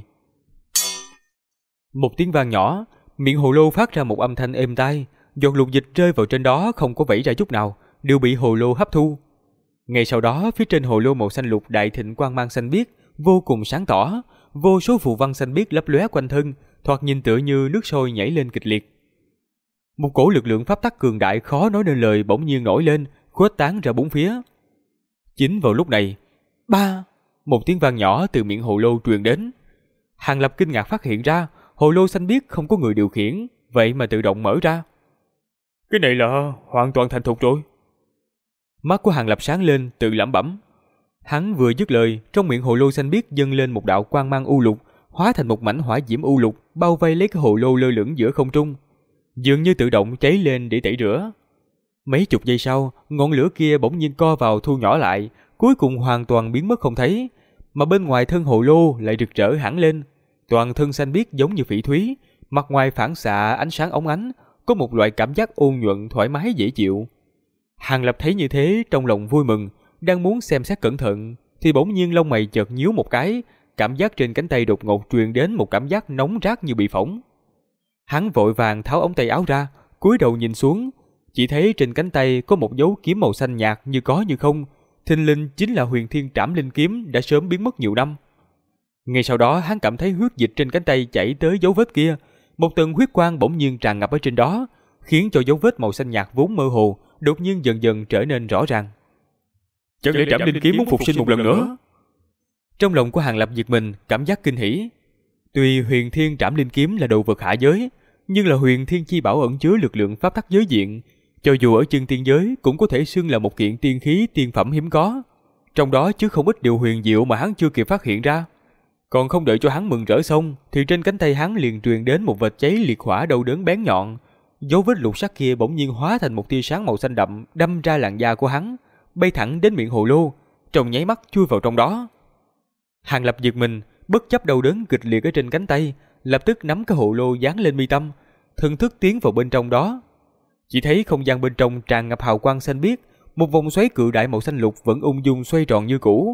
Một tiếng vang nhỏ, miệng hồ lô phát ra một âm thanh êm tai, giọt lục dịch rơi vào trên đó không có vẩy ra chút nào, đều bị hồ lô hấp thu. Ngay sau đó, phía trên hồ lô màu xanh lục đại thịnh quang mang xanh biếc, vô cùng sáng tỏ, vô số phù văn xanh biếc lấp lóe quanh thân, thoạt nhìn tựa như nước sôi nhảy lên kịch liệt. Một cổ lực lượng pháp tắc cường đại khó nói nên lời bỗng nhiên nổi lên, khuếch tán ra bốn phía. Chính vào lúc này, một tiếng vang nhỏ từ miệng hồ lô truyền đến. Hàng Lập kinh ngạc phát hiện ra, hồ lô xanh biếc không có người điều khiển, vậy mà tự động mở ra. Cái này là hoàn toàn thành thục rồi. Mắt của Hàng Lập sáng lên, tự lẩm bẩm. Hắn vừa dứt lời, trong miệng hồ lô xanh biếc dâng lên một đạo quang mang u lục, hóa thành một mảnh hỏa diễm u lục, bao vây lấy cái hồ lô lơ lửng giữa không trung, dường như tự động cháy lên để tẩy rửa. Mấy chục giây sau, ngọn lửa kia bỗng nhiên co vào thu nhỏ lại, cuối cùng hoàn toàn biến mất không thấy, mà bên ngoài thân hồ lô lại rực rỡ hẳn lên, toàn thân xanh biếc giống như phỉ thúy, mặt ngoài phản xạ ánh sáng óng ánh, có một loại cảm giác ôn nhuận thoải mái dễ chịu. Hàng Lập thấy như thế trong lòng vui mừng, đang muốn xem xét cẩn thận thì bỗng nhiên lông mày chợt nhíu một cái, cảm giác trên cánh tay đột ngột truyền đến một cảm giác nóng rát như bị phỏng. Hắn vội vàng tháo ống tay áo ra, cúi đầu nhìn xuống, chỉ thấy trên cánh tay có một dấu kiếm màu xanh nhạt như có như không, thình lình chính là Huyền Thiên Trảm Linh kiếm đã sớm biến mất nhiều năm. Ngay sau đó hắn cảm thấy huyết dịch trên cánh tay chảy tới dấu vết kia, một tầng huyết quang bỗng nhiên tràn ngập ở trên đó, khiến cho dấu vết màu xanh nhạt vốn mơ hồ đột nhiên dần dần trở nên rõ ràng. Chẳng lẽ Trảm Linh kiếm muốn phục sinh một lần nữa? Trong lòng của Hàng Lập giật mình, cảm giác kinh hỉ. Tuy Huyền Thiên Trảm Linh kiếm là đồ vật hạ giới, nhưng là Huyền Thiên chi bảo ẩn chứa lực lượng pháp tắc giới diện, cho dù ở chân tiên giới cũng có thể xưng là một kiện tiên khí tiên phẩm hiếm có. Trong đó chứa không ít điều huyền diệu mà hắn chưa kịp phát hiện ra. Còn không đợi cho hắn mừng rỡ xong, thì trên cánh tay hắn liền truyền đến một vệt cháy liệt hỏa đau đớn bén nhọn. Dấu vết lục sắc kia bỗng nhiên hóa thành một tia sáng màu xanh đậm đâm ra làn da của hắn, bay thẳng đến miệng hồ lô, trong nháy mắt chui vào trong đó. Hàng Lập giật mình, bất chấp đau đớn kịch liệt ở trên cánh tay, lập tức nắm cái hồ lô dán lên mi tâm, thần thức tiến vào bên trong đó. Chỉ thấy không gian bên trong tràn ngập hào quang xanh biếc, một vòng xoáy cự đại màu xanh lục vẫn ung dung xoay tròn như cũ.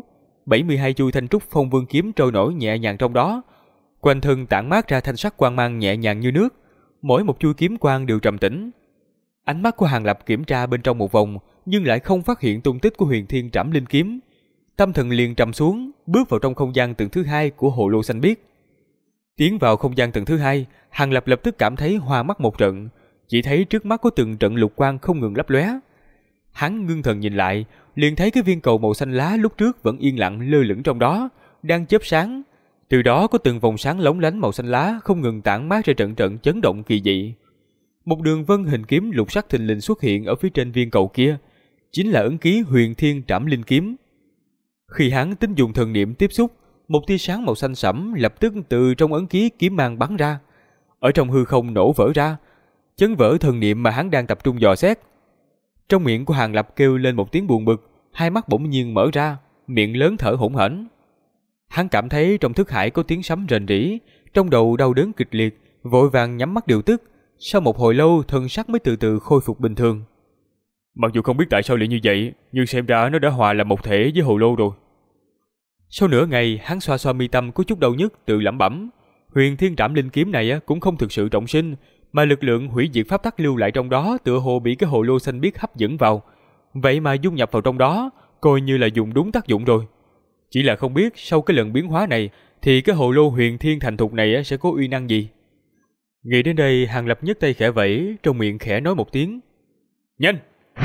72 chuôi thanh trúc phong vương kiếm trôi nổi nhẹ nhàng trong đó, quanh thân tản mát ra thanh sắc quang mang nhẹ nhàng như nước, mỗi một chuôi kiếm quang đều trầm tĩnh. Ánh mắt của Hàng Lập kiểm tra bên trong một vòng, nhưng lại không phát hiện tung tích của Huyền Thiên Trảm Linh kiếm. Tâm thần liền trầm xuống, bước vào trong không gian tầng thứ 2 của hồ lô xanh biếc. Tiến vào không gian tầng thứ 2, Hàng Lập lập tức cảm thấy hoa mắt một trận, chỉ thấy trước mắt có từng trận lục quang không ngừng lấp lóe. Hắn ngưng thần nhìn lại, liền thấy cái viên cầu màu xanh lá lúc trước vẫn yên lặng lơ lửng trong đó, đang chớp sáng. Từ đó có từng vòng sáng lóng lánh màu xanh lá không ngừng tản mát ra trận trận chấn động kỳ dị. Một đường vân hình kiếm lục sắc thình lình xuất hiện ở phía trên viên cầu kia, chính là ấn ký Huyền Thiên Trảm Linh kiếm. Khi hắn tính dùng thần niệm tiếp xúc, một tia sáng màu xanh sẫm lập tức từ trong ấn ký kiếm mang bắn ra, ở trong hư không nổ vỡ ra, chấn vỡ thần niệm mà hắn đang tập trung dò xét. Trong miệng của Hàng Lập kêu lên một tiếng buồn bực, hai mắt bỗng nhiên mở ra, miệng lớn thở hổn hển. Hắn cảm thấy trong thức hải có tiếng sấm rền rĩ, trong đầu đau đớn kịch liệt, vội vàng nhắm mắt điều tức. Sau một hồi lâu, thân sắc mới từ từ khôi phục bình thường. Mặc dù không biết tại sao lại như vậy, nhưng xem ra nó đã hòa làm một thể với hồ lô rồi. Sau nửa ngày, hắn xoa xoa mi tâm có chút đau nhức, tự lẩm bẩm. Huyền Thiên Trảm Linh kiếm này cũng không thực sự trọng sinh, mà lực lượng hủy diệt pháp tắc lưu lại trong đó tựa hồ bị cái hồ lô xanh biếc hấp dẫn vào. Vậy mà dung nhập vào trong đó, coi như là dùng đúng tác dụng rồi. Chỉ là không biết sau cái lần biến hóa này thì cái hồ lô huyền thiên thành thục này sẽ có uy năng gì. Nghĩ đến đây, Hàng Lập nhấc tay khẽ vẫy, trong miệng khẽ nói một tiếng. Nhanh!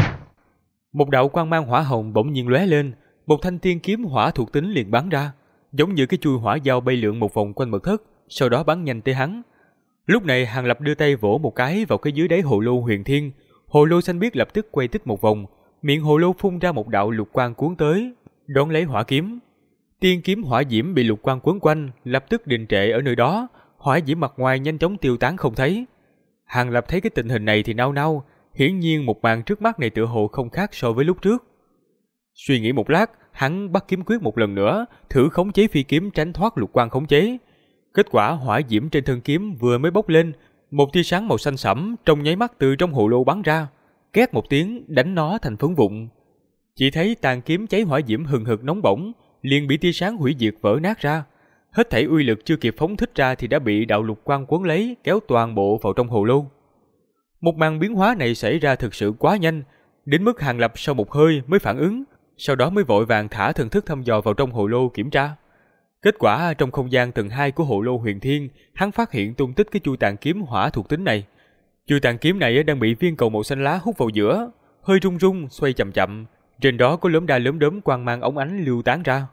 Một đạo quang mang hỏa hồng bỗng nhiên lóe lên, một thanh tiên kiếm hỏa thuộc tính liền bắn ra, giống như cái chuôi hỏa dao bay lượn một vòng quanh mật thất, sau đó bắn nhanh tới hắn. Lúc này Hàng Lập đưa tay vỗ một cái vào cái dưới đáy hồ lô huyền thiên, hồ lô xanh biếc lập tức quay tích một vòng, miệng hồ lô phun ra một đạo lục quang cuốn tới, đón lấy hỏa kiếm. Tiên kiếm hỏa diễm bị lục quang quấn quanh, lập tức đình trệ ở nơi đó, hỏa diễm mặt ngoài nhanh chóng tiêu tán không thấy. Hàng Lập thấy cái tình hình này thì nao nao, hiển nhiên một màn trước mắt này tựa hồ không khác so với lúc trước. Suy nghĩ một lát, hắn bắt kiếm quyết một lần nữa, thử khống chế phi kiếm tránh thoát lục quang khống chế. Kết quả hỏa diễm trên thân kiếm vừa mới bốc lên, một tia sáng màu xanh sẫm trong nháy mắt từ trong hồ lô bắn ra, két một tiếng đánh nó thành phấn vụn. Chỉ thấy tàn kiếm cháy hỏa diễm hừng hực nóng bỏng, liền bị tia sáng hủy diệt vỡ nát ra. Hết thảy uy lực chưa kịp phóng thích ra thì đã bị đạo lục quang quấn lấy, kéo toàn bộ vào trong hồ lô. Một màn biến hóa này xảy ra thực sự quá nhanh, đến mức Hàng Lập sau một hơi mới phản ứng, sau đó mới vội vàng thả thần thức thăm dò vào trong hồ lô kiểm tra. Kết quả trong không gian tầng 2 của hồ lô huyền thiên, hắn phát hiện tung tích cái chuôi tàn kiếm hỏa thuộc tính này. Chuôi tàn kiếm này đang bị viên cầu màu xanh lá hút vào giữa, hơi rung rung, xoay chậm chậm, trên đó có lốm đa lốm đốm quang mang óng ánh lưu tán ra.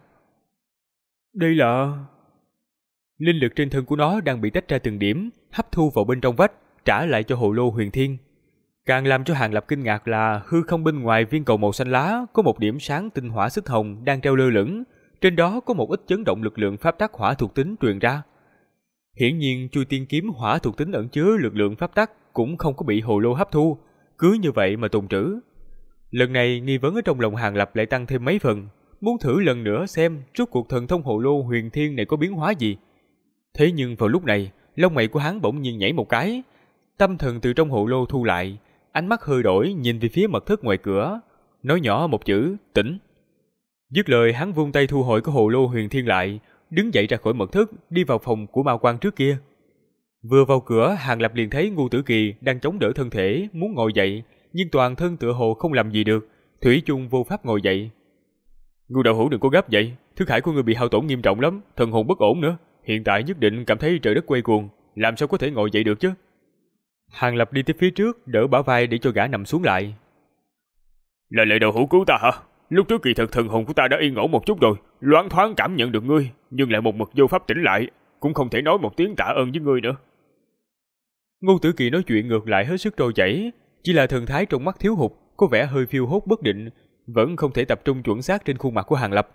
Đây là... Linh lực trên thân của nó đang bị tách ra từng điểm, hấp thu vào bên trong vách, trả lại cho hồ lô huyền thiên. Càng làm cho Hàng Lập kinh ngạc là hư không bên ngoài viên cầu màu xanh lá có một điểm sáng tinh hỏa xích hồng đang treo lơ lửng, trên đó có một ít chấn động lực lượng pháp tắc hỏa thuộc tính truyền ra. Hiển nhiên chuôi tiên kiếm hỏa thuộc tính ẩn chứa lực lượng pháp tắc cũng không có bị hồ lô hấp thu, cứ như vậy mà tồn trữ. Lần này nghi vấn ở trong lòng Hàng Lập lại tăng thêm mấy phần, muốn thử lần nữa xem rốt cuộc thần thông hồ lô huyền thiên này có biến hóa gì. Thế nhưng vào lúc này, lông mày của hắn bỗng nhiên nhảy một cái, tâm thần từ trong hồ lô thu lại, ánh mắt hơi đổi nhìn về phía mật thất ngoài cửa, nói nhỏ một chữ, tỉnh. Dứt lời hắn vung tay thu hồi cái hồ lô huyền thiên lại, đứng dậy ra khỏi mật thất, đi vào phòng của ma quan trước kia. Vừa vào cửa, Hàng Lập liền thấy Ngưu Tử Kỳ đang chống đỡ thân thể, muốn ngồi dậy, nhưng toàn thân tựa hồ không làm gì được, thủy chung vô pháp ngồi dậy. Ngưu đạo hữu đừng có gấp vậy, thức hải của ngươi bị hao tổn nghiêm trọng lắm, thần hồn bất ổn nữa, hiện tại nhất định cảm thấy trời đất quay cuồng, làm sao có thể ngồi dậy được chứ? Hàng Lập đi tới phía trước, đỡ bả vai để cho gã nằm xuống lại. Là Lệ đạo hữu cứu ta hả? Lúc trước kỳ thực thần hồn của ta đã yên ổn một chút rồi, loáng thoáng cảm nhận được ngươi, nhưng lại một mực vô pháp tỉnh lại, cũng không thể nói một tiếng tạ ơn với ngươi nữa. Ngưu Tử Kỳ nói chuyện ngược lại hết sức trôi chảy, chỉ là thần thái trong mắt thiếu hụt, có vẻ hơi phiêu hốt bất định, vẫn không thể tập trung chuẩn xác trên khuôn mặt của Hàng Lập.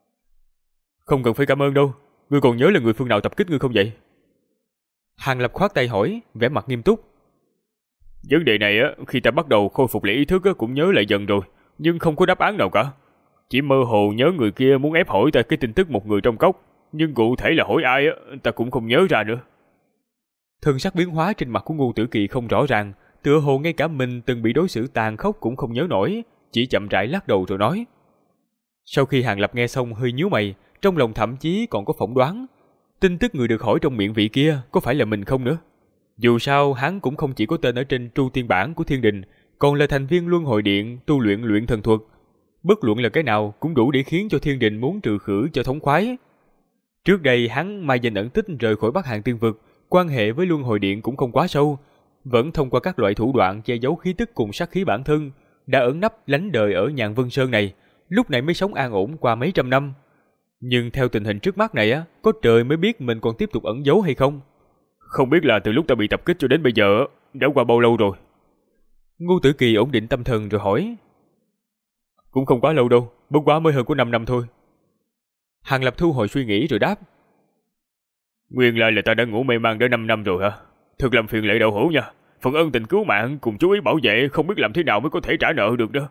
Không cần phải cảm ơn đâu, ngươi còn nhớ là người phương nào tập kích ngươi không vậy? Hàng Lập khoát tay hỏi, vẻ mặt nghiêm túc. Vấn đề này khi ta bắt đầu khôi phục lại ý thức cũng nhớ lại dần rồi, nhưng không có đáp án nào cả. Chỉ mơ hồ nhớ người kia muốn ép hỏi ta cái tin tức một người trong cốc, nhưng cụ thể là hỏi ai ta cũng không nhớ ra nữa. Thần sắc biến hóa trên mặt của Ngưu Tử Kỳ không rõ ràng, tựa hồ ngay cả mình từng bị đối xử tàn khốc cũng không nhớ nổi, chỉ chậm rãi lắc đầu rồi nói. Sau khi Hàng Lập nghe xong hơi nhíu mày, trong lòng thậm chí còn có phỏng đoán, tin tức người được hỏi trong miệng vị kia có phải là mình không nữa. Dù sao hắn cũng không chỉ có tên ở trên tru tiên bản của Thiên Đình, còn là thành viên Luân Hồi Điện tu luyện luyện thần thuật. Bất luận là cái nào cũng đủ để khiến cho Thiên Đình muốn trừ khử cho thống khoái. Trước đây hắn mai danh ẩn tích rời khỏi Bắc Hàn Tiên Vực, quan hệ với Luân Hồi Điện cũng không quá sâu, vẫn thông qua các loại thủ đoạn che giấu khí tức cùng sát khí bản thân, đã ẩn nấp lánh đời ở Nhàn Vân Sơn này, lúc này mới sống an ổn qua mấy trăm năm. Nhưng theo tình hình trước mắt này á, có trời mới biết mình còn tiếp tục ẩn giấu hay không. Không biết là từ lúc ta bị tập kích cho đến bây giờ đã qua bao lâu rồi? Ngô Tử Kỳ ổn định tâm thần rồi hỏi. Cũng không quá lâu đâu, bất quá mới hơn có 5 năm thôi. Hàng Lập thu hồi suy nghĩ rồi đáp. Nguyên lai là ta đã ngủ mê man đã 5 năm rồi hả? Thật làm phiền Lệ đạo hữu nha. Phần ân tình cứu mạng cùng chú ý bảo vệ không biết làm thế nào mới có thể trả nợ được đó.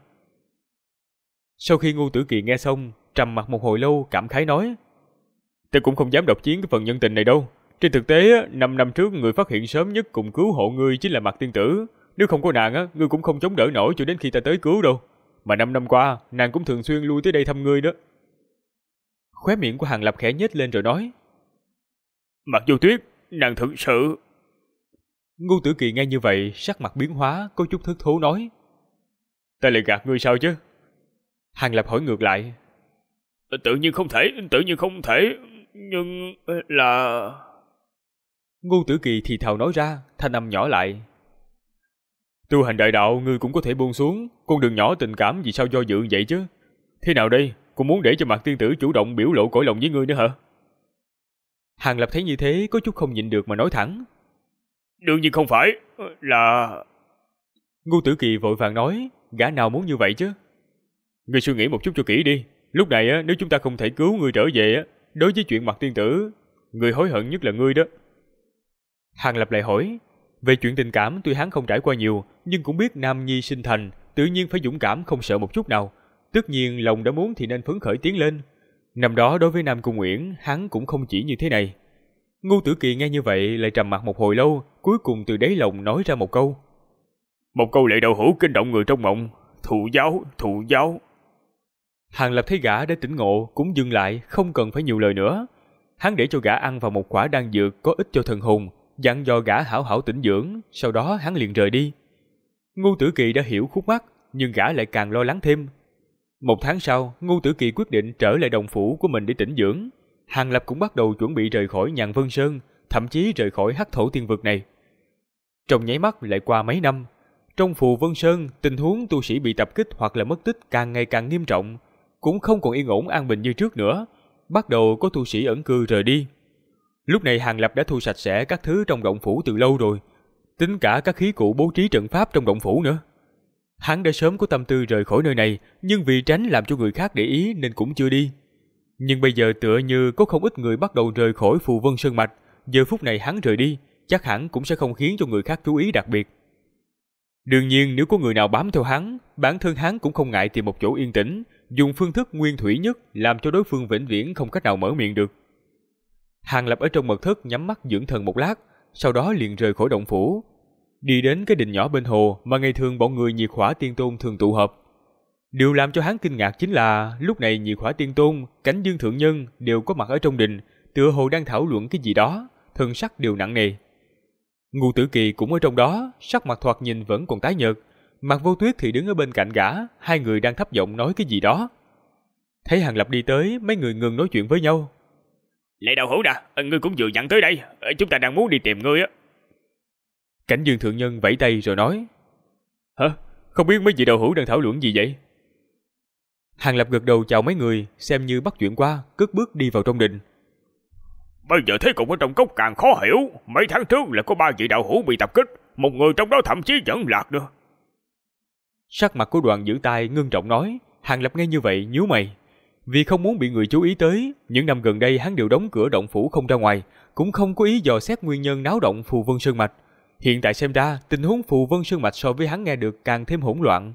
Sau khi Ngô Tử Kỳ nghe xong, trầm mặt một hồi lâu cảm khái nói. Ta cũng không dám độc chiếm cái phần nhân tình này đâu. Trên thực tế, 5 năm trước người phát hiện sớm nhất cùng cứu hộ ngươi chính là Mạc Tiên Tử. Nếu không có nàng, ngươi cũng không chống đỡ nổi cho đến khi ta tới cứu đâu. Mà 5 năm qua, nàng cũng thường xuyên lui tới đây thăm ngươi đó. Khóe miệng của Hàng Lập khẽ nhếch lên rồi nói. Mặc dù Tuyết, nàng thực sự... Ngô Tử Kỳ nghe như vậy, sắc mặt biến hóa, có chút thất thố nói. Ta lại gạt ngươi sao chứ? Hàng Lập hỏi ngược lại. Tự nhiên không thể, nhưng là... Ngô Tử Kỳ thì thào nói ra, thanh âm nhỏ lại. Tu hành đại đạo ngươi cũng có thể buông xuống, con đường nhỏ tình cảm vì sao do dự vậy chứ? Thế nào đây, cũng muốn để cho Mạc Tiên Tử chủ động biểu lộ cõi lòng với ngươi nữa hả? Hàng Lập thấy như thế có chút không nhịn được mà nói thẳng. Đương nhiên không phải, là... Ngô Tử Kỳ vội vàng nói, gã nào muốn như vậy chứ? Ngươi suy nghĩ một chút cho kỹ đi, lúc này nếu chúng ta không thể cứu ngươi trở về, đối với chuyện Mạc Tiên Tử, người hối hận nhất là ngươi đó. Hàng Lập lại hỏi, về chuyện tình cảm tuy hắn không trải qua nhiều, nhưng cũng biết nam nhi sinh thành, tự nhiên phải dũng cảm không sợ một chút nào. Tất nhiên lòng đã muốn thì nên phấn khởi tiến lên. Năm đó đối với Nam Cung Uyển, hắn cũng không chỉ như thế này. Ngô Tử Kỳ nghe như vậy lại trầm mặc một hồi lâu, cuối cùng từ đáy lòng nói ra một câu. Một câu Lệ đạo hữu kinh động người trong mộng, thụ giáo. Hàng Lập thấy gã đã tỉnh ngộ, cũng dừng lại, không cần phải nhiều lời nữa. Hắn để cho gã ăn vào một quả đan dược có ích cho thần hồn, dặn dò gã hảo hảo tĩnh dưỡng, sau đó hắn liền rời đi. Ngô Tử Kỳ đã hiểu khúc mắc, nhưng gã lại càng lo lắng thêm. Một tháng sau, Ngô Tử Kỳ quyết định trở lại đồng phủ của mình để tĩnh dưỡng. Hàng Lập cũng bắt đầu chuẩn bị rời khỏi Nhàn Vân Sơn, thậm chí rời khỏi Hắc Thổ Tiên Vực này. Trong nháy mắt lại qua mấy năm, trong Phù Vân Sơn, tình huống tu sĩ bị tập kích hoặc là mất tích càng ngày càng nghiêm trọng, cũng không còn yên ổn an bình như trước nữa. Bắt đầu có tu sĩ ẩn cư rời đi. Lúc này Hàng Lập đã thu sạch sẽ các thứ trong động phủ từ lâu rồi, tính cả các khí cụ bố trí trận pháp trong động phủ nữa. Hắn đã sớm có tâm tư rời khỏi nơi này, nhưng vì tránh làm cho người khác để ý nên cũng chưa đi. Nhưng bây giờ tựa như có không ít người bắt đầu rời khỏi Phù Vân Sơn Mạch, giờ phút này hắn rời đi, chắc hẳn cũng sẽ không khiến cho người khác chú ý đặc biệt. Đương nhiên nếu có người nào bám theo hắn, bản thân hắn cũng không ngại tìm một chỗ yên tĩnh, dùng phương thức nguyên thủy nhất làm cho đối phương vĩnh viễn không cách nào mở miệng được. Hàng Lập ở trong mật thất nhắm mắt dưỡng thần một lát, sau đó liền rời khỏi động phủ, đi đến cái đình nhỏ bên hồ mà ngày thường bọn người Nhiệt Hỏa Tiên Tôn thường tụ họp. Điều làm cho hắn kinh ngạc chính là lúc này Nhiệt Hỏa Tiên Tôn, Cảnh Dương Thượng Nhân đều có mặt ở trong đình, tựa hồ đang thảo luận cái gì đó, thần sắc đều nặng nề. Ngô Tử Kỳ cũng ở trong đó, sắc mặt thoạt nhìn vẫn còn tái nhợt, Mạc Vô Tuyết thì đứng ở bên cạnh gã, hai người đang thấp giọng nói cái gì đó. Thấy Hàng Lập đi tới, mấy người ngừng nói chuyện với nhau. Lệ đạo hữu nè, ngươi cũng vừa dặn tới đây, chúng ta đang muốn đi tìm ngươi á. Cảnh Dương Thượng Nhân vẫy tay rồi nói. Hả? Không biết mấy vị đạo hữu đang thảo luận gì vậy? Hàng Lập gật đầu chào mấy người, xem như bắt chuyện qua, cất bước đi vào trong đình. Bây giờ thế cục ở trong cốc càng khó hiểu. Mấy tháng trước là có 3 vị đạo hữu bị tập kích, một người trong đó thậm chí vẫn lạc nữa. Sắc mặt của Đoàn Giữ Tai ngưng trọng nói. Hàng Lập nghe như vậy nhíu mày. Vì không muốn bị người chú ý tới, những năm gần đây hắn đều đóng cửa động phủ không ra ngoài, cũng không có ý dò xét nguyên nhân náo động Phù Vân Sơn Mạch. Hiện tại xem ra, tình huống Phù Vân Sơn Mạch so với hắn nghe được càng thêm hỗn loạn.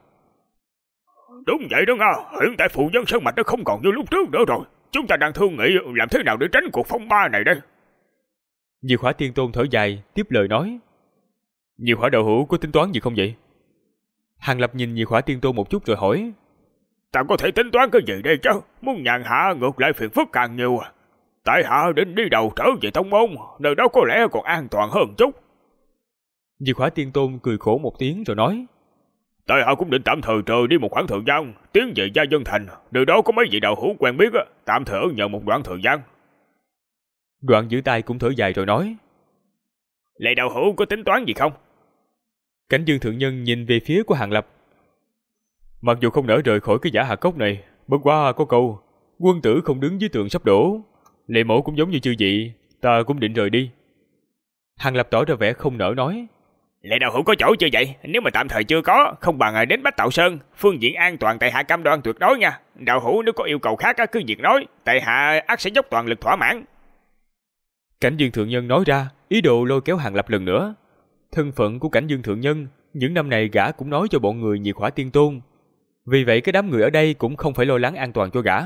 Đúng vậy đó Nga, hiện tại Phù Vân Sơn Mạch nó không còn như lúc trước nữa rồi. Chúng ta đang thương nghị làm thế nào để tránh cuộc phong ba này đây. Nhiệt Hỏa Tiên Tôn thở dài, tiếp lời nói. Nhiệt Hỏa đạo hữu có tính toán gì không vậy? Hàng Lập nhìn Nhiệt Hỏa Tiên Tôn một chút rồi hỏi. Ta có thể tính toán cái gì đây chứ? Muốn nhàn hạ ngược lại phiền phức càng nhiều. Tại hạ định đi đầu trở về tông môn, nơi đó có lẽ còn an toàn hơn chút. Diệt Hỏa Tiên Tôn cười khổ một tiếng rồi nói: Tại hạ cũng định tạm thời rời đi một khoảng thời gian, tiến về Gia Dân Thành, nơi đó có mấy vị đạo hữu quen biết, tạm thời ở nhờ một đoạn thời gian. Đoạn giữ tay cũng thở dài rồi nói: Lệ đạo hữu có tính toán gì không? Cảnh Dương thượng nhân nhìn về phía của Hàng Lập. Mặc dù không nỡ rời khỏi cái giả hạ cốc này, bất quá có câu quân tử không đứng dưới tường sắp đổ, Lệ mẫu cũng giống như chư vị, ta cũng định rời đi. Hàng Lập tỏ ra vẻ không nỡ nói: Lệ đạo hữu có chỗ chưa vậy? Nếu mà tạm thời chưa có, không bằng đến Bách Tạo Sơn, phương diện an toàn tại hạ cam đoan tuyệt đối nha. Đạo hữu nếu có yêu cầu khác cứ việc nói, tại hạ ắt sẽ dốc toàn lực thỏa mãn. Cảnh Dương thượng nhân nói ra, ý đồ lôi kéo Hàng Lập lần nữa. Thân phận của Cảnh Dương thượng nhân, những năm này gã cũng nói cho bọn người Diệt Hỏa Tiên Tôn. Vì vậy cái đám người ở đây cũng không phải lo lắng an toàn cho gã.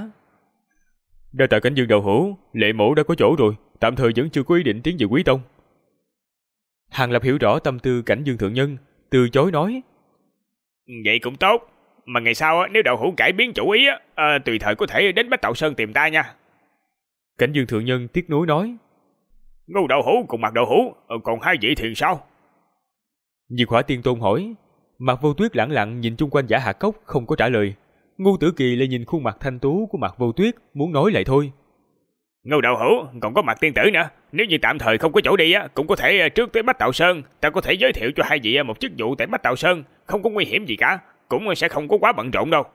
Đa tạ Cảnh Dương đạo hữu, Lệ mẫu đã có chỗ rồi, tạm thời vẫn chưa có ý định tiến về Quý Tông. Hàng Lập hiểu rõ tâm tư Cảnh Dương thượng nhân, từ chối nói: Vậy cũng tốt, mà ngày sau nếu đạo hữu cải biến chủ ý, tùy thời có thể đến Bách Tạo Sơn tìm ta nha. Cảnh Dương thượng nhân tiếc nuối nói: Ngô đạo hữu cùng Mạc đạo hữu, còn hai vị thì sao? Diệt Hỏa Tiên Tôn hỏi. Mạc Vô Tuyết lẳng lặng nhìn chung quanh giả hạ cốc không có trả lời. Ngô Tử Kỳ lại nhìn khuôn mặt thanh tú của Mạc Vô Tuyết, muốn nói lại thôi. Ngô đạo hữu, còn có Mạc tiên tử nữa, nếu như tạm thời không có chỗ đi cũng có thể trước tới Bách Tạo Sơn, ta có thể giới thiệu cho hai vị một chức vụ tại Bách Tạo Sơn, không có nguy hiểm gì cả, cũng sẽ không có quá bận rộn đâu.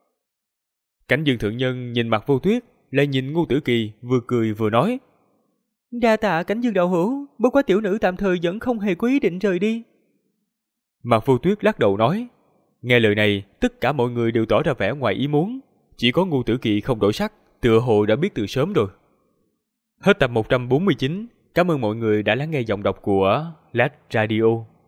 Cảnh Dương thượng nhân nhìn Mạc Vô Tuyết, lại nhìn Ngô Tử Kỳ, vừa cười vừa nói: Đa tạ Cảnh Dương đạo hữu, bất quá tiểu nữ tạm thời vẫn không hề có ý định rời đi. Mạc Vô Tuyết lắc đầu nói. Nghe lời này, tất cả mọi người đều tỏ ra vẻ ngoài ý muốn, chỉ có Ngô Tử Kỳ không đổi sắc, tựa hồ đã biết từ sớm rồi. Hết tập 149, cảm ơn mọi người đã lắng nghe giọng đọc của Lát Radio.